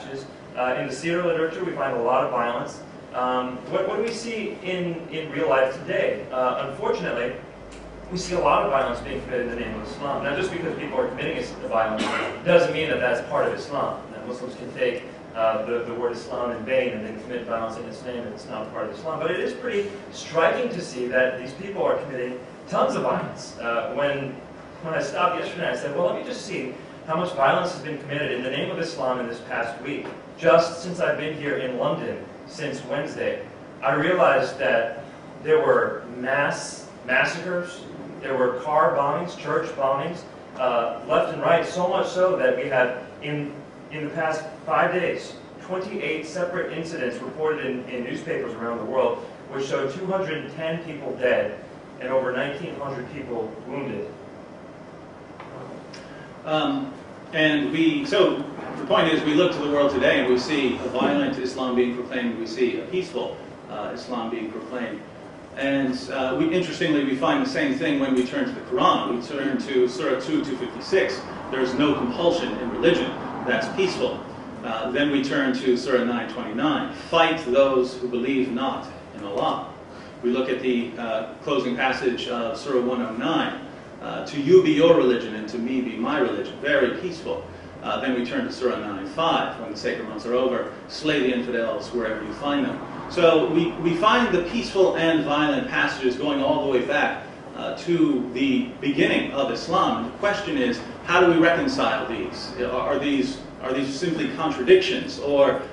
In the Sira literature, we find a lot of violence. What do we see in real life today? Unfortunately, we see a lot of violence being committed in the name of Islam. Now, just because people are committing violence doesn't mean that that's part of Islam. Now, Muslims can take the word Islam in vain and then commit violence in its name, and it's not part of Islam. But it is pretty striking to see that these people are committing tons of violence. When I stopped yesterday, I said, well, let me just see how much violence has been committed in the name of Islam in this past week. Just since I've been here in London since Wednesday, I realized that there were mass massacres, there were car bombings, church bombings, left and right, so much so that we had, in the past 5 days, 28 separate incidents reported in newspapers around the world, which showed 210 people dead and over 1,900 people wounded. So the point is, we look to the world today and we see a violent Islam being proclaimed, we see a peaceful Islam being proclaimed. And interestingly, we find the same thing when we turn to the Quran. We turn to Surah 2:256. There is no compulsion in religion. That's peaceful. Then we turn to Surah 9:29. Fight those who believe not in Allah. We look at the closing passage of Surah 109. To you be your religion and to me be my religion. Very peaceful. Then we turn to Surah 9:5. When the sacred months are over, slay the infidels wherever you find them. So we find the peaceful and violent passages going all the way back to the beginning of Islam. And the question is, how do we reconcile these? Are these simply contradictions, or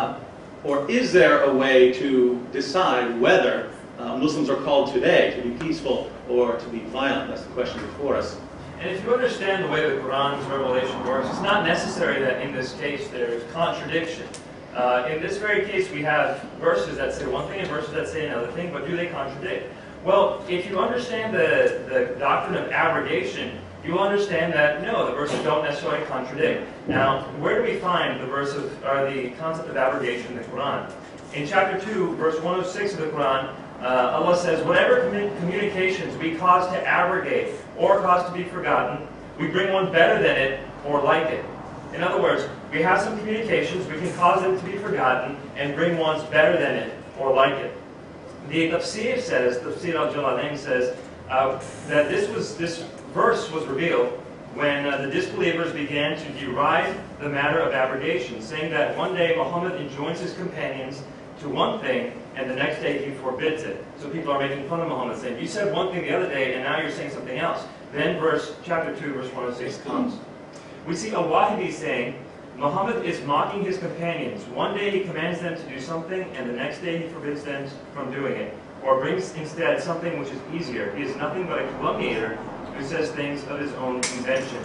is there a way to decide whether Muslims are called today to be peaceful or to be violent? That's the question before us. And if you understand the way the Quran's revelation works, it's not necessary that in this case there's contradiction. In this very case, we have verses that say one thing and verses that say another thing, but do they contradict? Well, if you understand the doctrine of abrogation, you will understand that no, the verses don't necessarily contradict. Now, where do we find the concept of abrogation in the Quran? In chapter 2, verse 106 of the Quran, Allah says, whatever communications we cause to abrogate or cause to be forgotten, we bring one better than it or like it. In other words, we have some communications, we can cause them to be forgotten and bring ones better than it or like it. The Tafsir says, Tafsir al-Jalalain says, that this verse was revealed when the disbelievers began to deride the matter of abrogation, saying that one day Muhammad enjoins his companions to one thing, and the next day he forbids it. So people are making fun of Muhammad, saying, you said one thing the other day, and now you're saying something else. Then chapter 2, verse 106 comes. We see a Wahidi saying, Muhammad is mocking his companions. One day he commands them to do something, and the next day he forbids them from doing it, or brings instead something which is easier. He is nothing but a calumniator who says things of his own invention.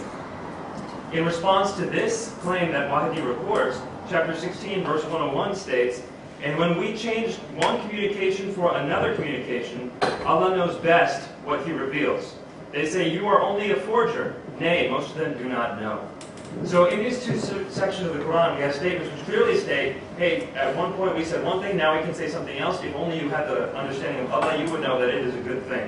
In response to this claim that Wahidi records, chapter 16, verse 101 states, and when we change one communication for another communication, Allah knows best what He reveals. They say, you are only a forger. Nay, most of them do not know. So in these two sections of the Quran, we have statements which clearly state, hey, at one point we said one thing, now we can say something else. If only you had the understanding of Allah, you would know that it is a good thing.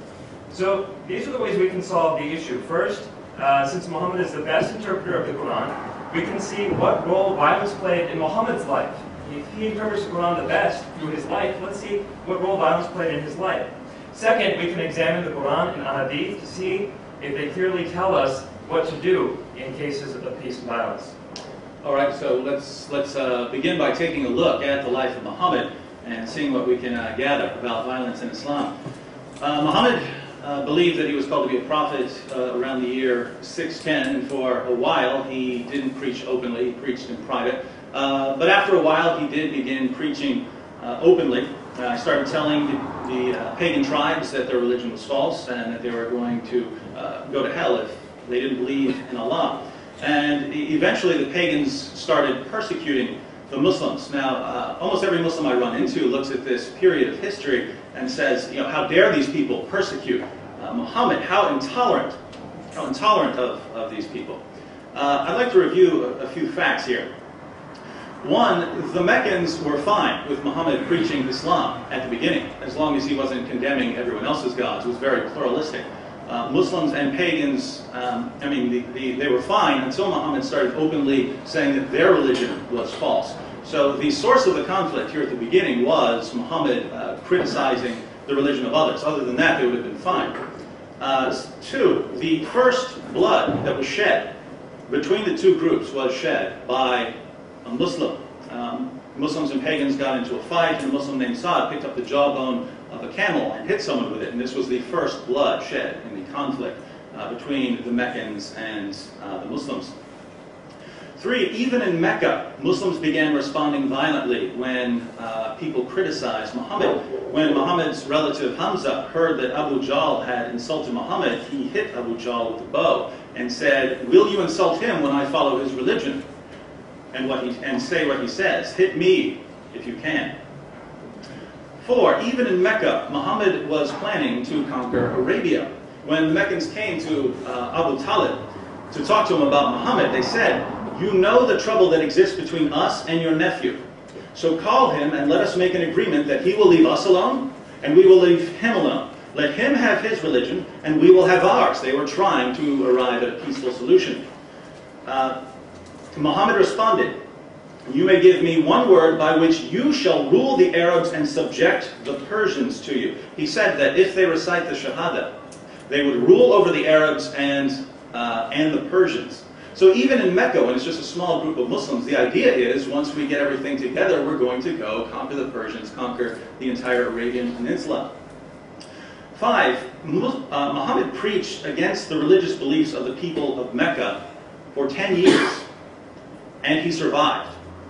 So these are the ways we can solve the issue. First, since Muhammad is the best interpreter of the Quran, we can see what role violence played in Muhammad's life. If he interprets the Quran the best through his life, let's see what role violence played in his life. Second, we can examine the Quran and Ahadith to see if they clearly tell us what to do in cases of peace and violence. All right, so let's begin by taking a look at the life of Muhammad and seeing what we can gather about violence in Islam. Muhammad believed that he was called to be a prophet around the year 610, and for a while he didn't preach openly, he preached in private. But after a while he did begin preaching openly. He started telling the pagan tribes that their religion was false and that they were going to go to hell if they didn't believe in Allah. And eventually the pagans started persecuting the Muslims. Now, almost every Muslim I run into looks at this period of history and says, you know, how dare these people persecute Muhammad? How intolerant of these people. I'd like to review a few facts here. One, the Meccans were fine with Muhammad preaching Islam at the beginning, as long as he wasn't condemning everyone else's gods. It was very pluralistic. Muslims and pagans, they were fine until Muhammad started openly saying that their religion was false. So the source of the conflict here at the beginning was Muhammad criticizing the religion of others. Other than that, they would have been fine. 2, the first blood that was shed between the two groups was shed by a Muslim. Muslims and pagans got into a fight, and a Muslim named Sa'd picked up the jawbone of a camel and hit someone with it, and this was the first blood shed in the conflict between the Meccans and the Muslims. 3, even in Mecca, Muslims began responding violently when people criticized Muhammad. When Muhammad's relative Hamza heard that Abu Jahl had insulted Muhammad, he hit Abu Jahl with a bow and said, "Will you insult him when I follow his religion?" And say what he says, "Hit me if you can." 4, even in Mecca, Muhammad was planning to conquer Arabia. When the Meccans came to Abu Talib to talk to him about Muhammad, they said, "You know the trouble that exists between us and your nephew. So call him and let us make an agreement that he will leave us alone and we will leave him alone. Let him have his religion and we will have ours." They were trying to arrive at a peaceful solution. Muhammad responded, "You may give me one word by which you shall rule the Arabs and subject the Persians to you." He said that if they recite the Shahada, they would rule over the Arabs and the Persians. So even in Mecca, when it's just a small group of Muslims, the idea is once we get everything together, we're going to go conquer the Persians, conquer the entire Arabian Peninsula. 5, Muhammad preached against the religious beliefs of the people of Mecca for 10 years, and he survived.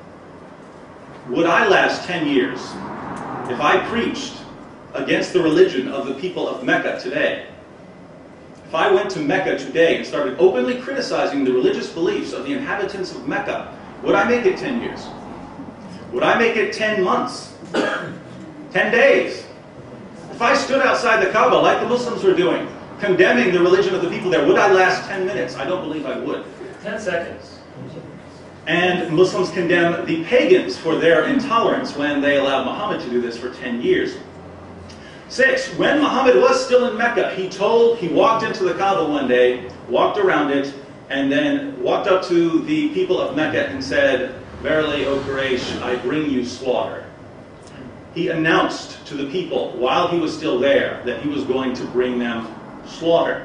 Would I last 10 years if I preached against the religion of the people of Mecca today? If I went to Mecca today and started openly criticizing the religious beliefs of the inhabitants of Mecca, would I make it 10 years? Would I make it 10 months? 10 days? If I stood outside the Kaaba like the Muslims were doing, condemning the religion of the people there, would I last 10 minutes? I don't believe I would. 10 seconds. And Muslims condemn the pagans for their intolerance when they allowed Muhammad to do this for 10 years. 6, when Muhammad was still in Mecca, he walked into the Kaaba one day, walked around it, and then walked up to the people of Mecca and said, "Verily, O Quraysh, I bring you slaughter." He announced to the people while he was still there that he was going to bring them slaughter.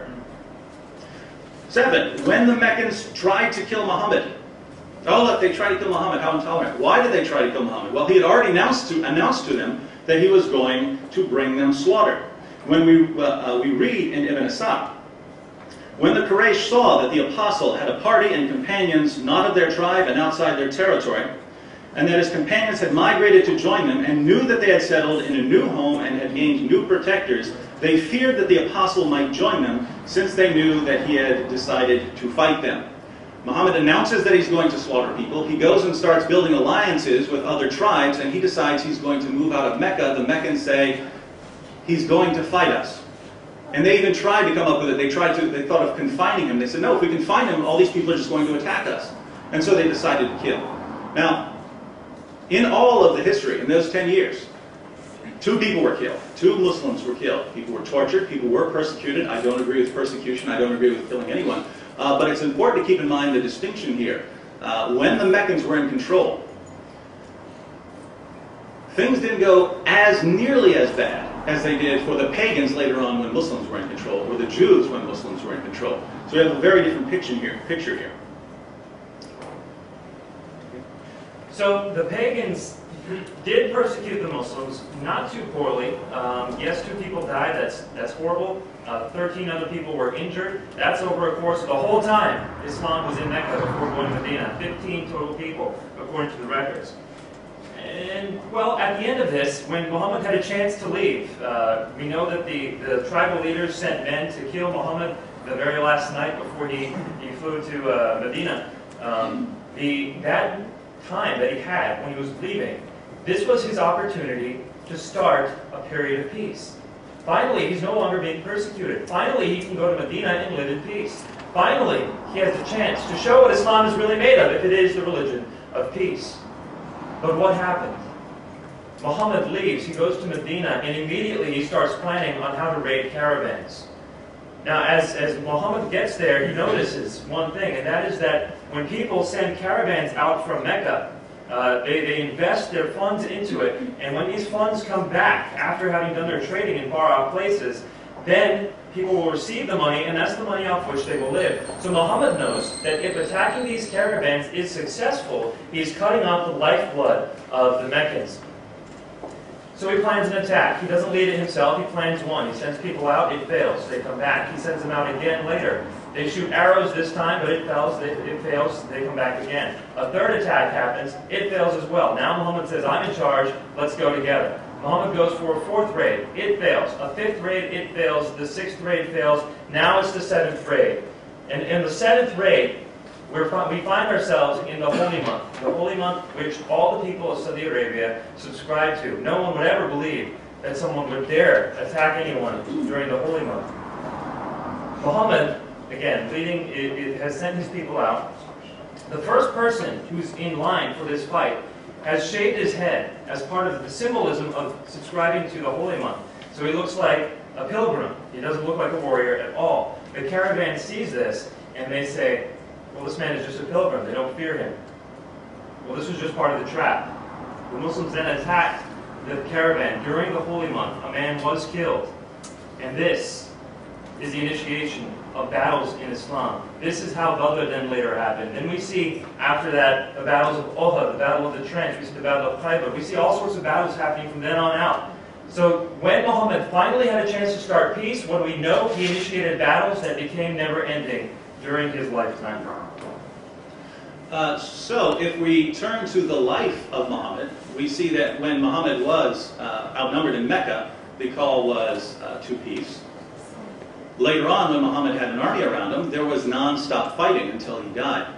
7, when the Meccans tried to kill Muhammad. Oh, look, they tried to kill Muhammad. How intolerant. Why did they try to kill Muhammad? Well, he had already announced to them that he was going to bring them slaughter. When we read in Ibn Asad, when the Quraysh saw that the apostle had a party and companions not of their tribe and outside their territory, and that his companions had migrated to join them and knew that they had settled in a new home and had gained new protectors, they feared that the apostle might join them, since they knew that he had decided to fight them. Muhammad announces that he's going to slaughter people. He goes and starts building alliances with other tribes, and he decides he's going to move out of Mecca. The Meccans say, "He's going to fight us." And they even tried to come up with it. They thought of confining him. They said, "No, if we confine him, all these people are just going to attack us." And so they decided to kill. Now, in all of the history, in those 10 years, 2 people were killed. 2 Muslims were killed. People were tortured. People were persecuted. I don't agree with persecution. I don't agree with killing anyone. But it's important to keep in mind the distinction here. When the Meccans were in control, things didn't go as nearly as bad as they did for the pagans later on when Muslims were in control, or the Jews when Muslims were in control. So we have a very different picture here. So the pagans did persecute the Muslims, not too poorly. Yes, 2 people died. That's horrible. 13 other people were injured. That's over a course of the whole time Islam was in Mecca before going to Medina. 15 total people, according to the records. And, well, at the end of this, when Muhammad had a chance to leave, we know that the tribal leaders sent men to kill Muhammad the very last night before he flew to Medina. That time that he had when he was leaving, this was his opportunity to start a period of peace. Finally, he's no longer being persecuted. Finally, he can go to Medina and live in peace. Finally, he has the chance to show what Islam is really made of, if it is the religion of peace. But what happened? Muhammad leaves, he goes to Medina, and immediately he starts planning on how to raid caravans. Now, as Muhammad gets there, he notices one thing, and that is that when people send caravans out from Mecca, they invest their funds into it, and when these funds come back after having done their trading in far-off places, then people will receive the money, and that's the money off which they will live. So Muhammad knows that if attacking these caravans is successful, he's cutting off the lifeblood of the Meccans. So he plans an attack. He doesn't lead it himself. He plans one. He sends people out. It fails. They come back. He sends them out again later. They shoot arrows this time, but it fails. They come back again. A third attack happens. It fails as well. Now Muhammad says, I'm in charge. Let's go together. Muhammad goes for a fourth raid. It fails. A fifth raid, it fails. The sixth raid fails. Now it's the seventh raid. And in the seventh raid, we find ourselves in the holy month. The holy month which all the people of Saudi Arabia subscribe to. No one would ever believe that someone would dare attack anyone during the holy month. Muhammad, again, has sent his people out. The first person who's in line for this fight has shaved his head as part of the symbolism of subscribing to the holy month. So he looks like a pilgrim. He doesn't look like a warrior at all. The caravan sees this, and they say, well, this man is just a pilgrim. They don't fear him. Well, this was just part of the trap. The Muslims then attacked the caravan during the holy month. A man was killed. And this is the initiation of battles in Islam. This is how Badr then later happened. Then we see, after that, the battles of Uhud, the battle of the trench, we see the battle of Khaybar. We see all sorts of battles happening from then on out. So when Muhammad finally had a chance to start peace, what do we know? He initiated battles that became never-ending during his lifetime. So if we turn to the life of Muhammad, we see that when Muhammad was outnumbered in Mecca, the call was to peace. Later on, when Muhammad had an army around him, there was non-stop fighting until he died.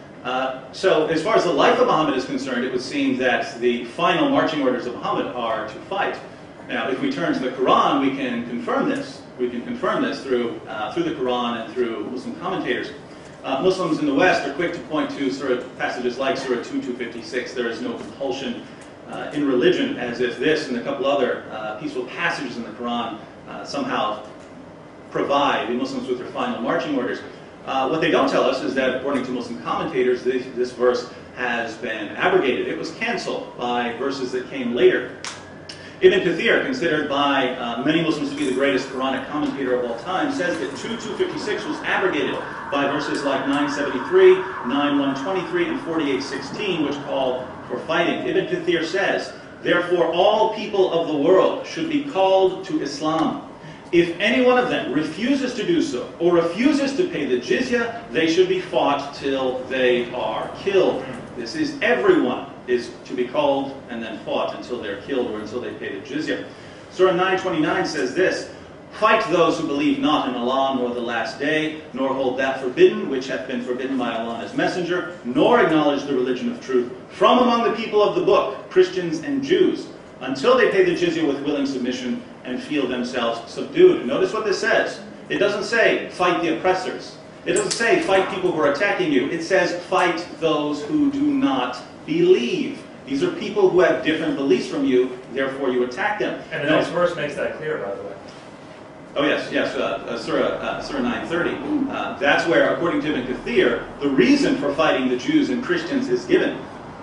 So as far as the life of Muhammad is concerned, it would seem that the final marching orders of Muhammad are to fight. Now, if we turn to the Quran, we can confirm this. We can confirm this through the Quran and through Muslim commentators. Muslims in the West are quick to point to passages like Surah 2:256. There is no compulsion in religion, as if this and a couple other peaceful passages in the Quran somehow provide the Muslims with their final marching orders. What they don't tell us is that, according to Muslim commentators, this verse has been abrogated. It was canceled by verses that came later. Ibn Kathir, considered by many Muslims to be the greatest Quranic commentator of all time, says that 2:256 was abrogated by verses like 973, 9:123, and 48:16, which call for fighting. Ibn Kathir says, therefore all people of the world should be called to Islam. If any one of them refuses to do so, or refuses to pay the jizya, they should be fought till they are killed. This is everyone is to be called and then fought until they're killed or until they pay the jizya. Surah 9:29 says this, fight those who believe not in Allah nor the last day, nor hold that forbidden which hath been forbidden by Allah and His Messenger, nor acknowledge the religion of truth from among the people of the book, Christians and Jews, until they pay the jizya with willing submission and feel themselves subdued. Notice what this says. It doesn't say fight the oppressors. It doesn't say fight people who are attacking you. It says fight those who do not believe. These are people who have different beliefs from you, therefore you attack them. And the next verse makes that clear, by the way. Oh yes, Surah 9:30. That's where, according to Ibn Kathir, the reason for fighting the Jews and Christians is given.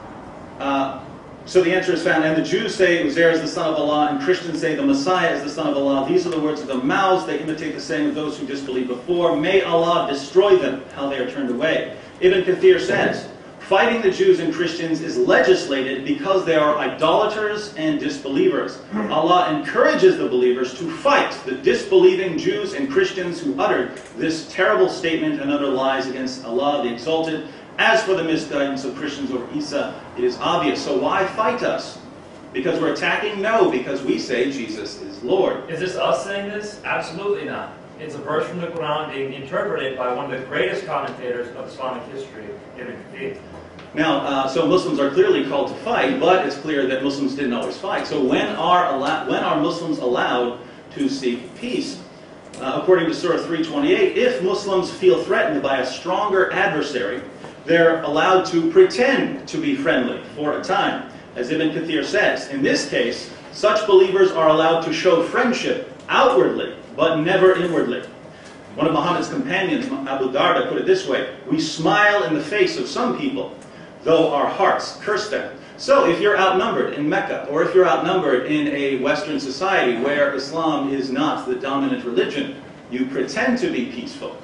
So the answer is found, and the Jews say Uzair is the son of Allah, and Christians say the Messiah is the son of Allah. These are the words of their mouths. They imitate the saying of those who disbelieved before. May Allah destroy them, how they are turned away. Ibn Kathir says, fighting the Jews and Christians is legislated because they are idolaters and disbelievers. Allah encourages the believers to fight the disbelieving Jews and Christians who uttered this terrible statement and other lies against Allah the Exalted. As for the misguidance of Christians over Isa, it is obvious. So why fight us? Because we're attacking? No, because we say Jesus is Lord. Is this us saying this? Absolutely not. It's a verse from the Quran being interpreted by one of the greatest commentators of Islamic history, Ibn Kathir. Now, so Muslims are clearly called to fight, but it's clear that Muslims didn't always fight. So when are Muslims allowed to seek peace? According to Surah 3:28, if Muslims feel threatened by a stronger adversary, they're allowed to pretend to be friendly for a time. As Ibn Kathir says, in this case, such believers are allowed to show friendship outwardly, but never inwardly. One of Muhammad's companions, Abu Darda, put it this way: we smile in the face of some people, though our hearts curse them. So if you're outnumbered in Mecca, or if you're outnumbered in a Western society where Islam is not the dominant religion, you pretend to be peaceful.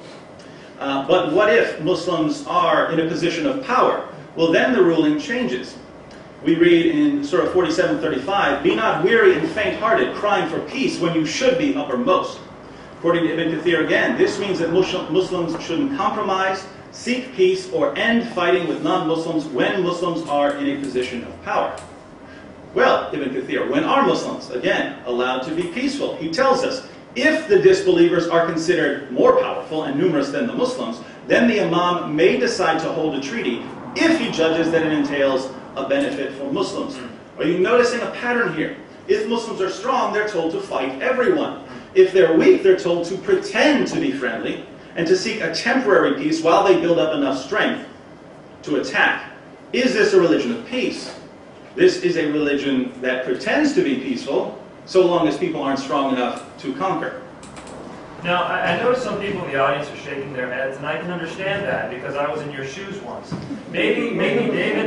But what if Muslims are in a position of power? Well, then the ruling changes. We read in Surah 47:35, "Be not weary and faint-hearted, crying for peace when you should be uppermost." According to Ibn Kathir again, this means that Muslims shouldn't compromise, seek peace, or end fighting with non-Muslims when Muslims are in a position of power. Well, Ibn Kathir, when are Muslims, again, allowed to be peaceful? He tells us, if the disbelievers are considered more powerful and numerous than the Muslims, then the Imam may decide to hold a treaty if he judges that it entails a benefit for Muslims. Are you noticing a pattern here? If Muslims are strong, they're told to fight everyone. If they're weak, they're told to pretend to be friendly and to seek a temporary peace while they build up enough strength to attack. Is this a religion of peace? This is a religion that pretends to be peaceful, so long as people aren't strong enough to conquer. Now, I noticed some people in the audience are shaking their heads, and I can understand that because I was in your shoes once. Maybe David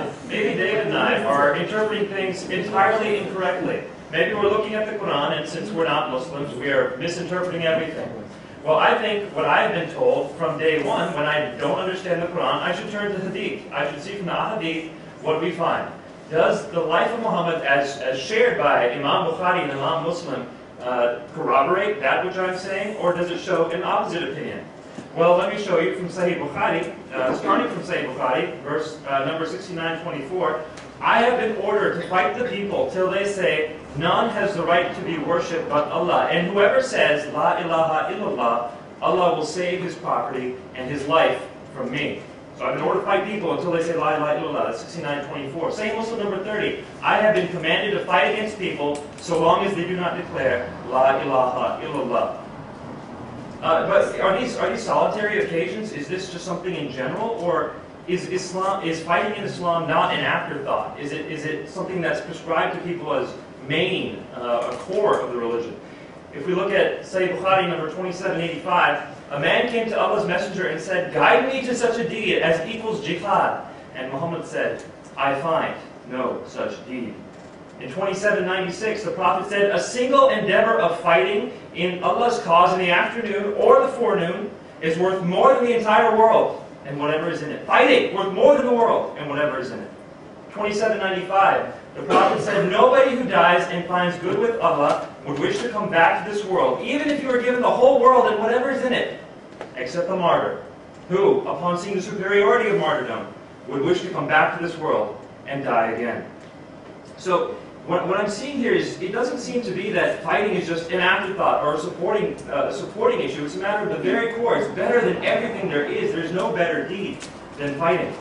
and I are interpreting things entirely incorrectly. Maybe we're looking at the Quran, and since we're not Muslims, we are misinterpreting everything. Well, I think what I've been told from day one, when I don't understand the Quran, I should turn to Hadith. I should see from the Hadith what we find. Does the life of Muhammad, as shared by Imam Bukhari and Imam Muslim, corroborate that which I'm saying, or does it show an opposite opinion? Well, let me show you from Sahih Bukhari, starting from Sahih Bukhari, verse number 6924. I have been ordered to fight the people till they say, none has the right to be worshipped but Allah. And whoever says, La ilaha illallah, Allah will save his property and his life from me. So I've been ordered to fight people until they say La ilaha illallah. That's 6924. Sahih Muslim number 30. I have been commanded to fight against people so long as they do not declare La ilaha illallah. But are these solitary occasions? Is this just something in general, or is fighting in Islam not an afterthought? Is it something that's prescribed to people as main, a core of the religion? If we look at Sahih Bukhari number 2785, a man came to Allah's Messenger and said, guide me to such a deed as equals jihad. And Muhammad said, I find no such deed. In 2796, the Prophet said, a single endeavor of fighting in Allah's cause in the afternoon or the forenoon is worth more than the entire world and whatever is in it. Fighting, worth more than the world and whatever is in it. 2795, the Prophet said, nobody who dies and finds good with Allah would wish to come back to this world, even if you were given the whole world and whatever is in it, except the martyr, who, upon seeing the superiority of martyrdom, would wish to come back to this world and die again. So, what I'm seeing here is, it doesn't seem to be that fighting is just an afterthought or a supporting issue. It's a matter of the very core. It's better than everything there is. There's no better deed than fighting.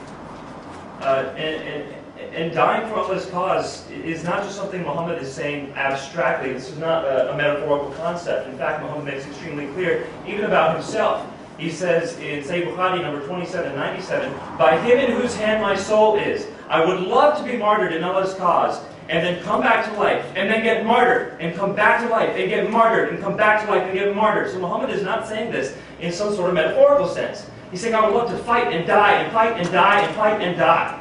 And dying for Allah's cause is not just something Muhammad is saying abstractly. This is not a metaphorical concept. In fact, Muhammad makes it extremely clear, even about himself. He says in Sahih Bukhari number 2797, by him in whose hand my soul is, I would love to be martyred in Allah's cause, and then come back to life, and then get martyred, and come back to life, and get martyred, and come back to life, and get martyred. So Muhammad is not saying this in some sort of metaphorical sense. He's saying, I would love to fight and die, and fight and die, and fight and die.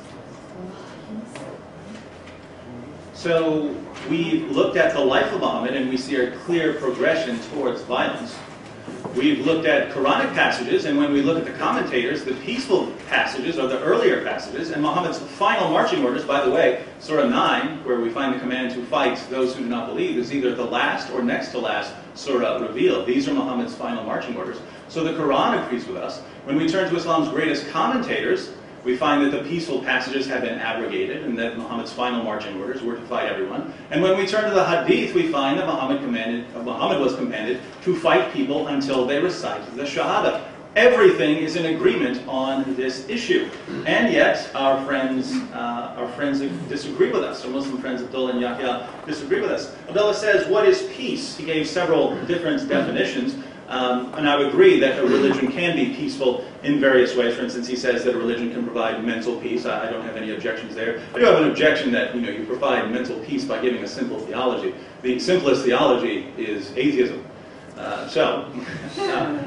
So we've looked at the life of Muhammad, and we see a clear progression towards violence. We've looked at Quranic passages, and when we look at the commentators, the peaceful passages are the earlier passages, and Muhammad's final marching orders, by the way, Surah 9, where we find the command to fight those who do not believe, is either the last or next to last surah revealed. These are Muhammad's final marching orders. So the Quran agrees with us. When we turn to Islam's greatest commentators, we find that the peaceful passages have been abrogated and that Muhammad's final marching orders were to fight everyone. And when we turn to the Hadith, we find that Muhammad was commanded to fight people until they recite the Shahada. Everything is in agreement on this issue. And yet, our friends disagree with us. Our Muslim friends, Abdullah and Yahya, disagree with us. Abdullah says, what is peace? He gave several different definitions. And I would agree that a religion can be peaceful in various ways. For instance, he says that a religion can provide mental peace. I don't have any objections there. I do have an objection that you provide mental peace by giving a simple theology. The simplest theology is atheism.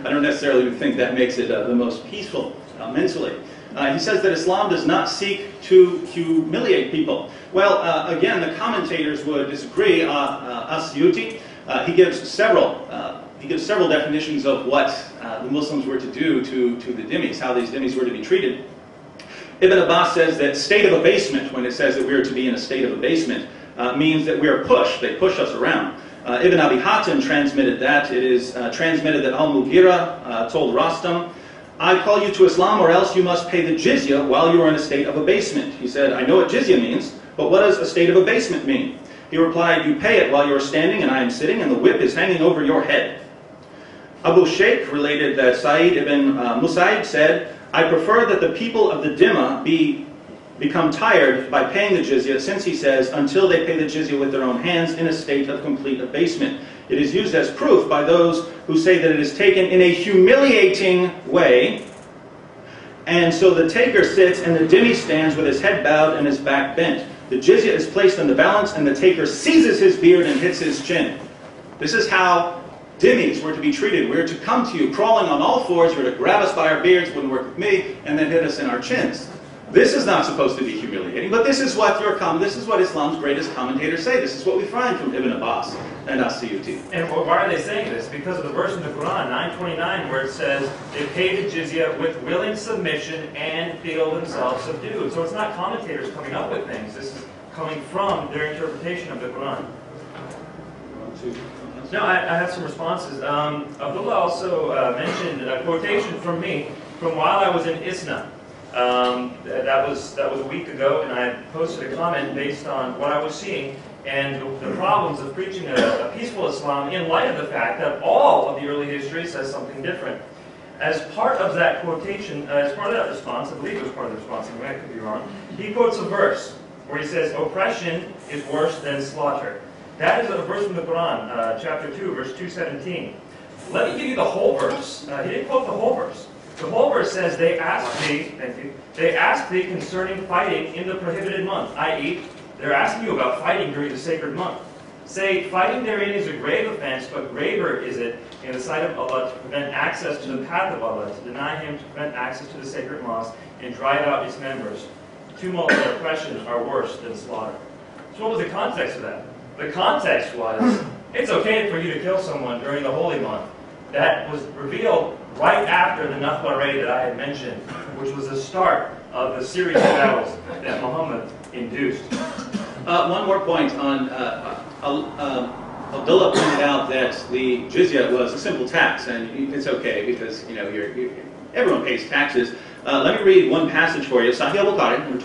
I don't necessarily think that makes it the most peaceful mentally. He says that Islam does not seek to humiliate people. Well, again, the commentators would disagree. As-Suyuti, he gives several definitions of what the Muslims were to do to the dhimmis, how these dhimmis were to be treated. Ibn Abbas says that state of abasement, when it says that we are to be in a state of abasement, means that we are pushed. They push us around. Ibn Abi Hatim transmitted that. It is transmitted that Al-Mughira told Rastam, I call you to Islam or else you must pay the jizya while you are in a state of abasement. He said, I know what jizya means, but what does a state of abasement mean? He replied, you pay it while you are standing and I am sitting and the whip is hanging over your head. Abu Shaykh related that Sa'id ibn Musaib said, I prefer that the people of the Dhimma become tired by paying the jizya, since he says, until they pay the jizya with their own hands in a state of complete abasement. It is used as proof by those who say that it is taken in a humiliating way, and so the taker sits and the dhimmi stands with his head bowed and his back bent. The jizya is placed in the balance and the taker seizes his beard and hits his chin. This is how dhimmis were to be treated. We are to come to you crawling on all fours, you are to grab us by our beards, wouldn't work with me, and then hit us in our chins. This is not supposed to be humiliating, but this is what Islam's greatest commentators say. This is what we find from Ibn Abbas and As-Suyuti. And why are they saying this? Because of the verse in the Quran, 929, where it says, they pay the jizya with willing submission and feel themselves subdued. So it's not commentators coming up with things. This is coming from their interpretation of the Quran. No, I have some responses. Abdullah also mentioned a quotation from me from while I was in ISNA. That was a week ago, and I posted a comment based on what I was seeing and the problems of preaching a peaceful Islam in light of the fact that all of the early history says something different. As part of that quotation, as part of that response, I believe it was part of the response, I could be wrong, he quotes a verse where he says, oppression is worse than slaughter. That is a verse from the Quran, chapter 2, verse 217. Let me give you the whole verse. He didn't quote the whole verse. The whole verse says, they asked thee concerning fighting in the prohibited month, i.e., they're asking you about fighting during the sacred month. Say, fighting therein is a grave offense, but graver is it in the sight of Allah to prevent access to the path of Allah, to deny Him, to prevent access to the sacred mosque, and drive out its members. Tumult and oppression are worse than slaughter. So what was the context of that? The context was, it's okay for you to kill someone during the holy month. That was revealed right after the Nakhla raid that I had mentioned, which was the start of the series of battles that Muhammad induced. One more point on Abdullah pointed out that the jizya was a simple tax, and it's okay because everyone pays taxes. Let me read one passage for you. Sahih al-Bukhari, number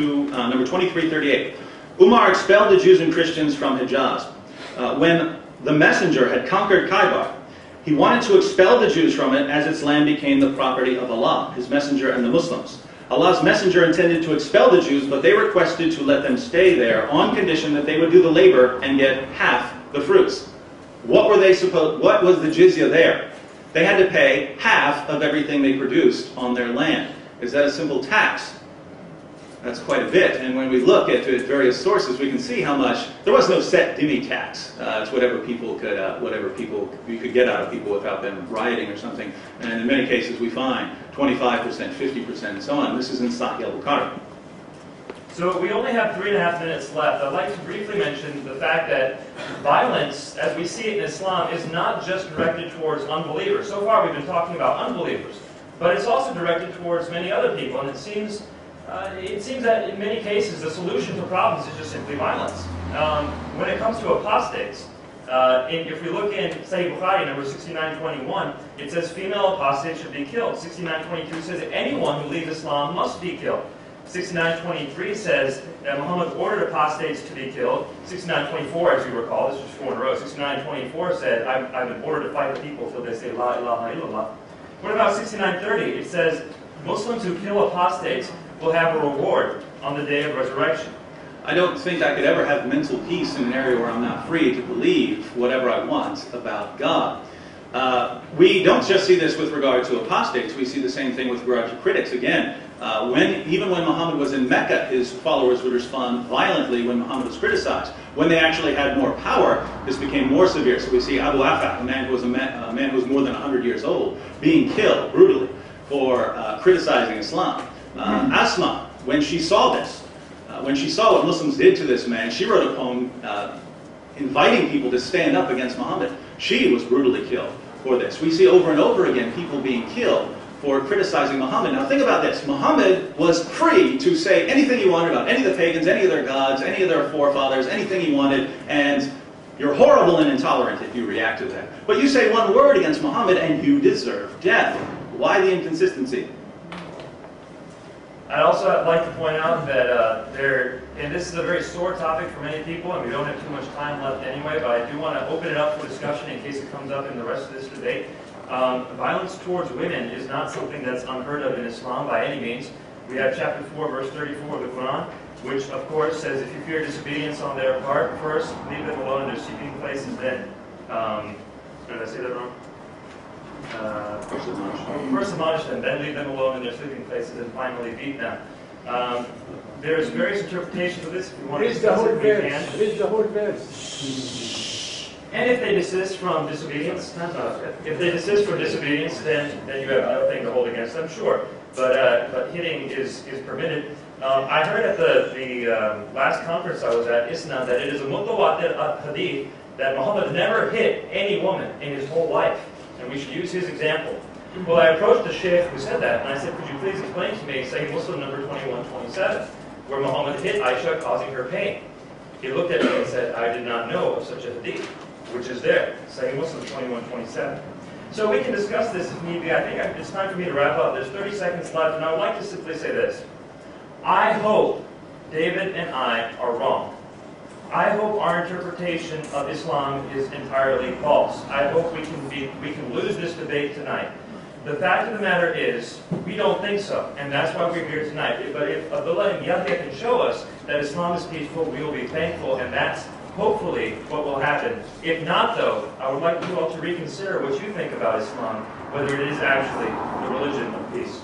2338. Umar expelled the Jews and Christians from Hijaz. When the messenger had conquered Khaybar, he wanted to expel the Jews from it as its land became the property of Allah, His messenger, and the Muslims. Allah's messenger intended to expel the Jews, but they requested to let them stay there on condition that they would do the labor and get half the fruits. What was the jizya there? They had to pay half of everything they produced on their land. Is that a simple tax? That's quite a bit, and when we look at various sources, we can see how much. There was no set dhimmi tax. It's whatever you could get out of people without them rioting or something. And in many cases, we find 25%, 50%, and so on. This is in Sahih al-Bukhari. So we only have 3.5 minutes left. I'd like to briefly mention the fact that violence, as we see it in Islam, is not just directed towards unbelievers. So far, we've been talking about unbelievers, but it's also directed towards many other people, and it seems that in many cases the solution to problems is just simply violence. When it comes to apostates, if we look in Sahih Bukhari, number 6921, it says female apostates should be killed. 6922 says anyone who leaves Islam must be killed. 6923 says that Muhammad ordered apostates to be killed. 6924, as you recall, this was 4 in a row. 6924 said, I've been ordered to fight the people till they say La ilaha illallah. What about 6930? It says Muslims who kill apostates will have a reward on the day of resurrection. I don't think I could ever have mental peace in an area where I'm not free to believe whatever I want about God. We don't just see this with regard to apostates, we see the same thing with regard to critics. Again, even when Muhammad was in Mecca, his followers would respond violently when Muhammad was criticized. When they actually had more power, this became more severe. So we see Abu Afaq, a man who was more than 100 years old, being killed brutally for criticizing Islam. Asma, when she saw this, when she saw what Muslims did to this man, she wrote a poem inviting people to stand up against Muhammad. She was brutally killed for this. We see over and over again people being killed for criticizing Muhammad. Now think about this. Muhammad was free to say anything he wanted about any of the pagans, any of their gods, any of their forefathers, anything he wanted, and you're horrible and intolerant if you react to that. But you say one word against Muhammad and you deserve death. Why the inconsistency? I'd also like to point out that and this is a very sore topic for many people, and we don't have too much time left anyway, but I do want to open it up for discussion in case it comes up in the rest of this debate. Violence towards women is not something that's unheard of in Islam by any means. We have chapter 4, verse 34 of the Quran, which of course says, if you fear disobedience on their part, first leave them alone in their sleeping places, then, did I say that wrong? First admonish them, then leave them alone in their sleeping places, and finally beat them. There's various interpretations of this. If you want to discuss it, we can. Read the whole verse. And if they desist from disobedience, then you have nothing to hold against them, sure. But hitting is permitted. I heard at the last conference I was at, ISNA, that it is a mutawatir hadith that Muhammad never hit any woman in his whole life, and we should use his example. Well, I approached the sheikh who said that, and I said, could you please explain to me Sahih Muslim number 2127, where Muhammad hit Aisha, causing her pain. He looked at me and said, I did not know of such a hadith, which is there, Sahih Muslim 2127. So we can discuss this if need be. I think it's time for me to wrap up. There's 30 seconds left, and I would like to simply say this. I hope David and I are wrong. I hope our interpretation of Islam is entirely false. I hope we can lose this debate tonight. The fact of the matter is, we don't think so, and that's why we're here tonight. But if Abdullah and Yahya can show us that Islam is peaceful, we will be thankful, and that's hopefully what will happen. If not, though, I would like you all to reconsider what you think about Islam, whether it is actually the religion of peace.